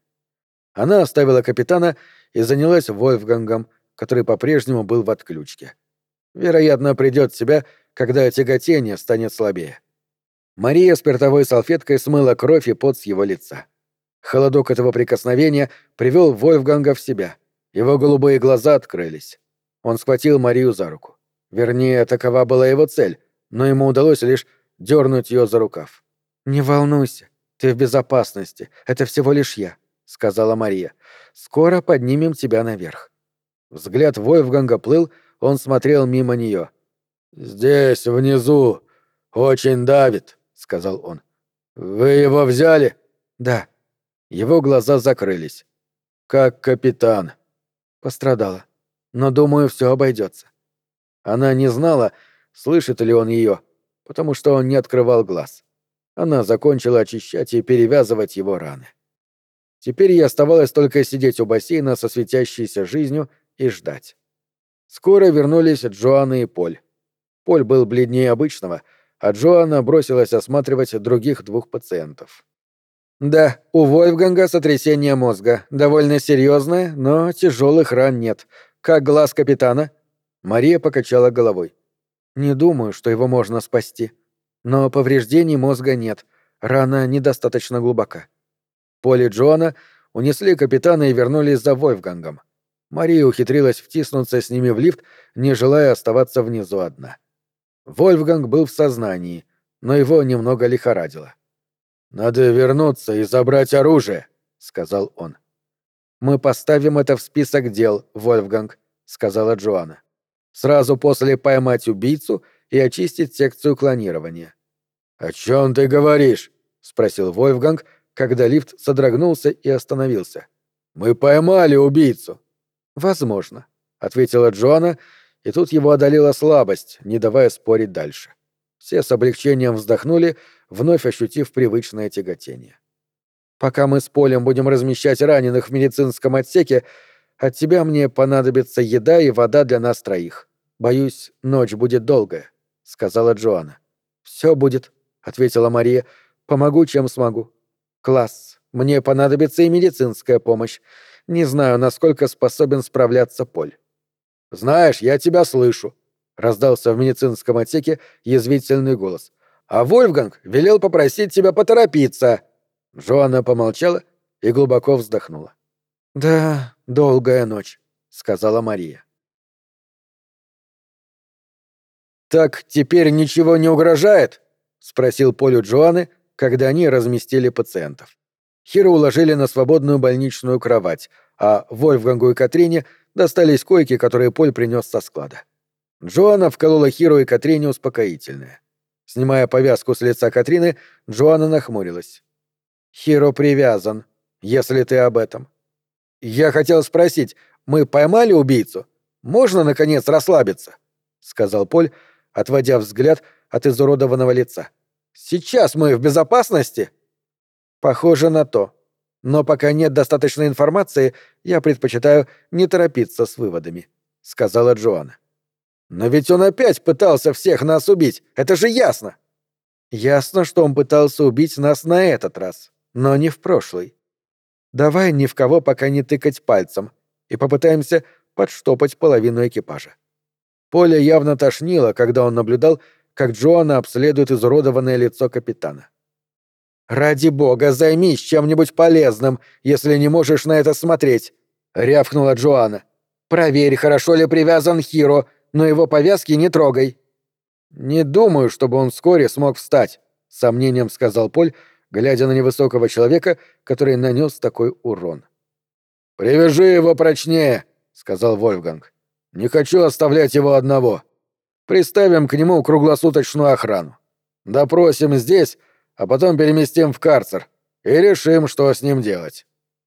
Она оставила капитана и занялась Вольфгангом, который по-прежнему был в отключке. Вероятно, придет в себя, когда тяготение станет слабее. Мария спиртовой салфеткой смыла кровь и пот с его лица. Холодок этого прикосновения привел Вольфганга в себя. Его голубые глаза открылись. Он схватил Марию за руку. Вернее, такова была его цель, но ему удалось лишь дернуть ее за рукав. «Не волнуйся, ты в безопасности, это всего лишь я», — сказала Мария. «Скоро поднимем тебя наверх». Взгляд Вольфганга плыл, он смотрел мимо нее. «Здесь, внизу, очень давит», — сказал он. «Вы его взяли?» «Да». Его глаза закрылись. «Как капитан?» «Пострадала. Но, думаю, все обойдется». Она не знала, слышит ли он ее, потому что он не открывал глаз. Она закончила очищать и перевязывать его раны. Теперь ей оставалось только сидеть у бассейна со светящейся жизнью и ждать. Скоро вернулись Джоанна и Поль. Поль был бледнее обычного, а Джоанна бросилась осматривать других 2 пациентов. «Да, у Вольфганга сотрясение мозга. Довольно серьезное, но тяжелых ран нет. Как глаз капитана?» Мария покачала головой. «Не думаю, что его можно спасти. Но повреждений мозга нет. Рана недостаточно глубока». Поль и Джоанна унесли капитана и вернулись за Вольфгангом. Мария ухитрилась втиснуться с ними в лифт, не желая оставаться внизу одна. Вольфганг был в сознании, но его немного лихорадило. «Надо вернуться и забрать оружие», — сказал он. «Мы поставим это в список дел, Вольфганг», — сказала Джоанна. «Сразу после поймать убийцу и очистить секцию клонирования». «О чем ты говоришь?» — спросил Вольфганг, когда лифт содрогнулся и остановился. «Мы поймали убийцу». «Возможно», — ответила Джоанна, и тут его одолела слабость, не давая спорить дальше. Все с облегчением вздохнули, вновь ощутив привычное тяготение. «Пока мы с Полем будем размещать раненых в медицинском отсеке, от тебя мне понадобится еда и вода для нас 3. Боюсь, ночь будет долгая», — сказала Джоанна. «Все будет», — ответила Мария. «Помогу, чем смогу». «Класс. Мне понадобится и медицинская помощь. Не знаю, насколько способен справляться Поль». «Знаешь, я тебя слышу», — раздался в медицинском отсеке язвительный голос. «А Вольфганг велел попросить тебя поторопиться». Джоанна помолчала и глубоко вздохнула. «Да, долгая ночь», — сказала Мария. «Так теперь ничего не угрожает?» — спросил Поль у Джоанны, когда они разместили пациентов. Хиру уложили на свободную больничную кровать, а Вольфгангу и Катрине достались койки, которые Поль принес со склада. Джоанна вколола Хиру и Катрине успокоительное. Снимая повязку с лица Катрины, Джоанна нахмурилась. «Хиро привязан, если ты об этом». «Я хотел спросить, мы поймали убийцу? Можно, наконец, расслабиться?» — сказал Поль, отводя взгляд от изуродованного лица. «Сейчас мы в безопасности?» «Похоже на то. Но пока нет достаточной информации, я предпочитаю не торопиться с выводами», — сказала Джоанна. «Но ведь он опять пытался всех нас убить, это же ясно!» «Ясно, что он пытался убить нас на этот раз, но не в прошлый. Давай ни в кого пока не тыкать пальцем и попытаемся подштопать половину экипажа». Поля явно тошнило, когда он наблюдал, как Джоанна обследует изуродованное лицо капитана. «Ради бога, займись чем-нибудь полезным, если не можешь на это смотреть», — рявкнула Джоанна. «Проверь, хорошо ли привязан Хиро, но его повязки не трогай». «Не думаю, чтобы он вскоре смог встать», — с сомнением сказал Поль, глядя на невысокого человека, который нанес такой урон. «Привяжи его прочнее», — сказал Вольфганг. «Не хочу оставлять его одного. Приставим к нему круглосуточную охрану. Допросим здесь, а потом переместим в карцер и решим, что с ним делать».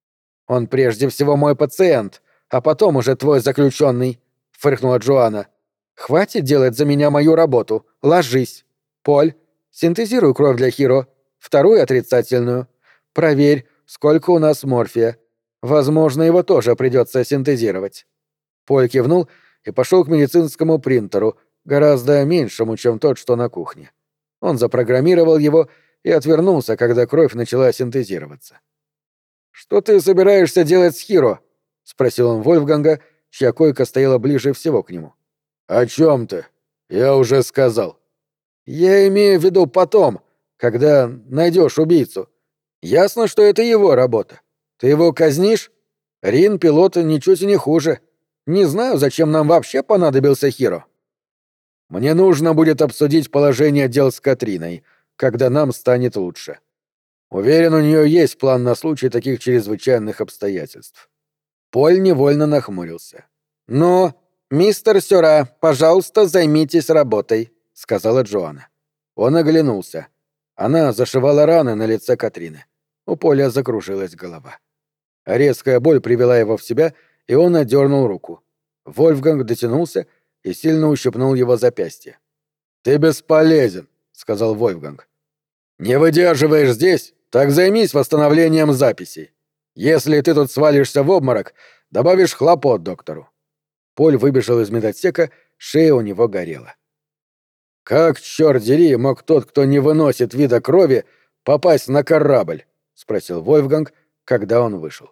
«Он прежде всего мой пациент, а потом уже твой заключенный», — фыркнула Джоанна. «Хватит делать за меня мою работу. Ложись. Поль, синтезируй кровь для Хиро. Вторую отрицательную. Проверь, сколько у нас морфия. Возможно, его тоже придется синтезировать». Поль кивнул и пошел к медицинскому принтеру, гораздо меньшему, чем тот, что на кухне. Он запрограммировал его и отвернулся, когда кровь начала синтезироваться. «Что ты собираешься делать с Хиро?» — спросил он Вольфганга, чья койка стояла ближе всего к нему. «О чем ты? Я уже сказал». «Я имею в виду потом, когда найдешь убийцу. Ясно, что это его работа. Ты его казнишь? Рин пилот ничуть не хуже. Не знаю, зачем нам вообще понадобился Хиро». «Мне нужно будет обсудить положение дел с Катриной, когда нам станет лучше. Уверен, у нее есть план на случай таких чрезвычайных обстоятельств». Поль невольно нахмурился. «Но, мистер Сёра, пожалуйста, займитесь работой», — сказала Джоанна. Он оглянулся. Она зашивала раны на лице Катрины. У Поля закружилась голова. Резкая боль привела его в себя, и он отдернул руку. Вольфганг дотянулся и сильно ущипнул его запястье. «Ты бесполезен», — сказал Вольфганг. «Не выдерживаешь здесь, так займись восстановлением записей. Если ты тут свалишься в обморок, добавишь хлопот доктору». Поль выбежал из медотсека, шея у него горела. «Как, черт дери, мог тот, кто не выносит вида крови, попасть на корабль?» — спросил Вольфганг, когда он вышел.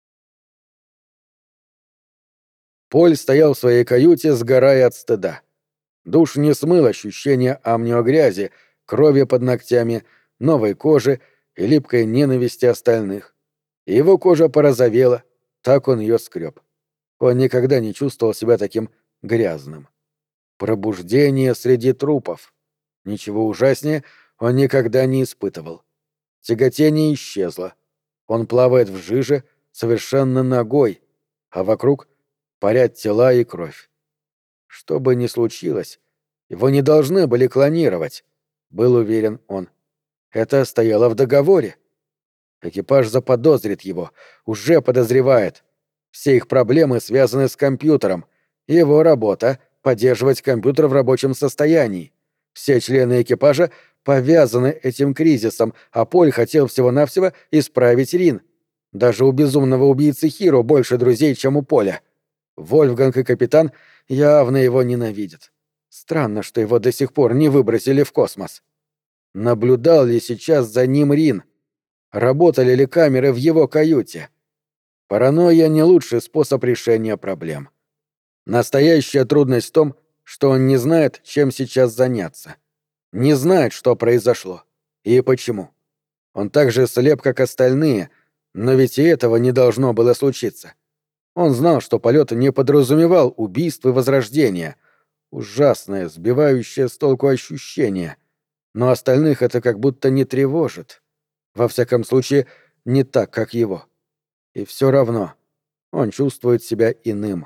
Поль стоял в своей каюте, сгорая от стыда. Душ не смыл ощущение амниогрязи, крови под ногтями, новой кожи и липкой ненависти остальных. И его кожа порозовела, так он ее скреб. Он никогда не чувствовал себя таким грязным. Пробуждение среди трупов. Ничего ужаснее он никогда не испытывал. Тяготение исчезло. Он плавает в жиже, совершенно нагой, а вокруг парят тела и кровь. Что бы ни случилось, его не должны были клонировать, был уверен он. Это стояло в договоре. Экипаж заподозрит его, уже подозревает. Все их проблемы связаны с компьютером. Его работа — поддерживать компьютер в рабочем состоянии. Все члены экипажа повязаны этим кризисом, а Поль хотел всего-навсего исправить Рин. Даже у безумного убийцы Хиро больше друзей, чем у Поля. Вольфганг и капитан явно его ненавидят. Странно, что его до сих пор не выбросили в космос. Наблюдал ли сейчас за ним Рин? Работали ли камеры в его каюте? Паранойя — не лучший способ решения проблем. Настоящая трудность в том, что он не знает, чем сейчас заняться. Не знает, что произошло. И почему. Он так же слеп, как остальные, но ведь и этого не должно было случиться. Он знал, что полет не подразумевал убийств и возрождения. Ужасное, сбивающее с толку ощущение. Но остальных это как будто не тревожит. Во всяком случае, не так, как его. И все равно он чувствует себя иным.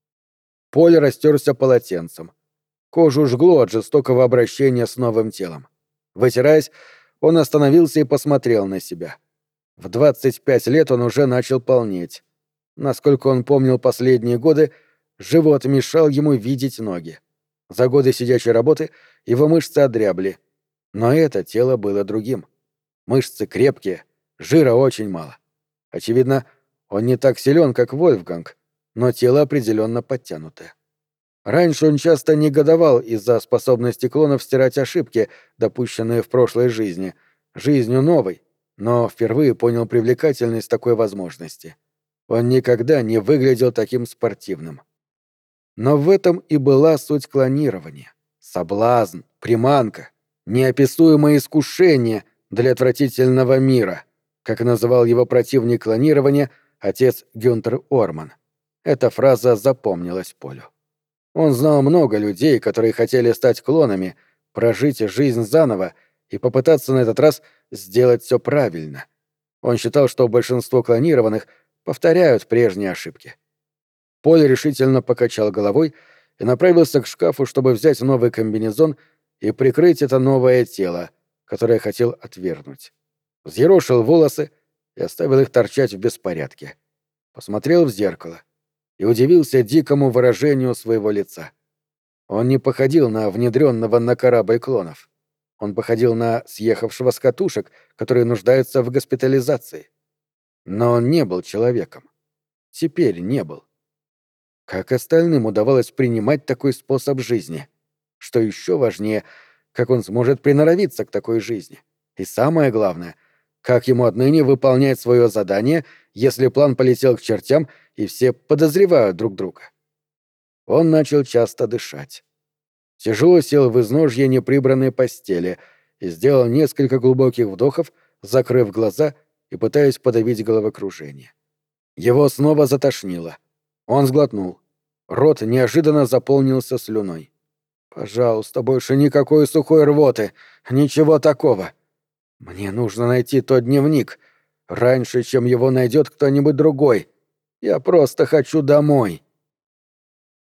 Поль растерся полотенцем. Кожу жгло от жестокого обращения с новым телом. Вытираясь, он остановился и посмотрел на себя. В 25 лет он уже начал полнеть. Насколько он помнил последние годы, живот мешал ему видеть ноги. За годы сидячей работы его мышцы одрябли. Но это тело было другим. Мышцы крепкие, жира очень мало. Очевидно, он не так силен, как Вольфганг, но тело определенно подтянутое. Раньше он часто негодовал из-за способности клонов стирать ошибки, допущенные в прошлой жизни, жизнью новой, но впервые понял привлекательность такой возможности. Он никогда не выглядел таким спортивным. Но в этом и была суть клонирования. Соблазн, приманка, неописуемое искушение для отвратительного мира, как называл его противник клонирования отец Гюнтер Орман. Эта фраза запомнилась Полю. Он знал много людей, которые хотели стать клонами, прожить жизнь заново и попытаться на этот раз сделать все правильно. Он считал, что большинство клонированных повторяют прежние ошибки. Поль решительно покачал головой и направился к шкафу, чтобы взять новый комбинезон и прикрыть это новое тело, которое хотел отвергнуть. Взъерошил волосы и оставил их торчать в беспорядке. Посмотрел в зеркало и удивился дикому выражению своего лица. Он не походил на внедренного на корабль клонов. Он походил на съехавшего с катушек, который нуждается в госпитализации. Но он не был человеком. Теперь не был. Как остальным удавалось принимать такой способ жизни? Что еще важнее, как он сможет приноровиться к такой жизни? И самое главное, как ему отныне выполнять свое задание, если план полетел к чертям и все подозревают друг друга? Он начал часто дышать. Тяжело сел в изножье неприбранной постели и сделал несколько глубоких вдохов, закрыв глаза и пытаясь подавить головокружение. Его снова затошнило. Он сглотнул. Рот неожиданно заполнился слюной. «Пожалуйста, больше никакой сухой рвоты. Ничего такого. Мне нужно найти тот дневник. Раньше, чем его найдет кто-нибудь другой. Я просто хочу домой».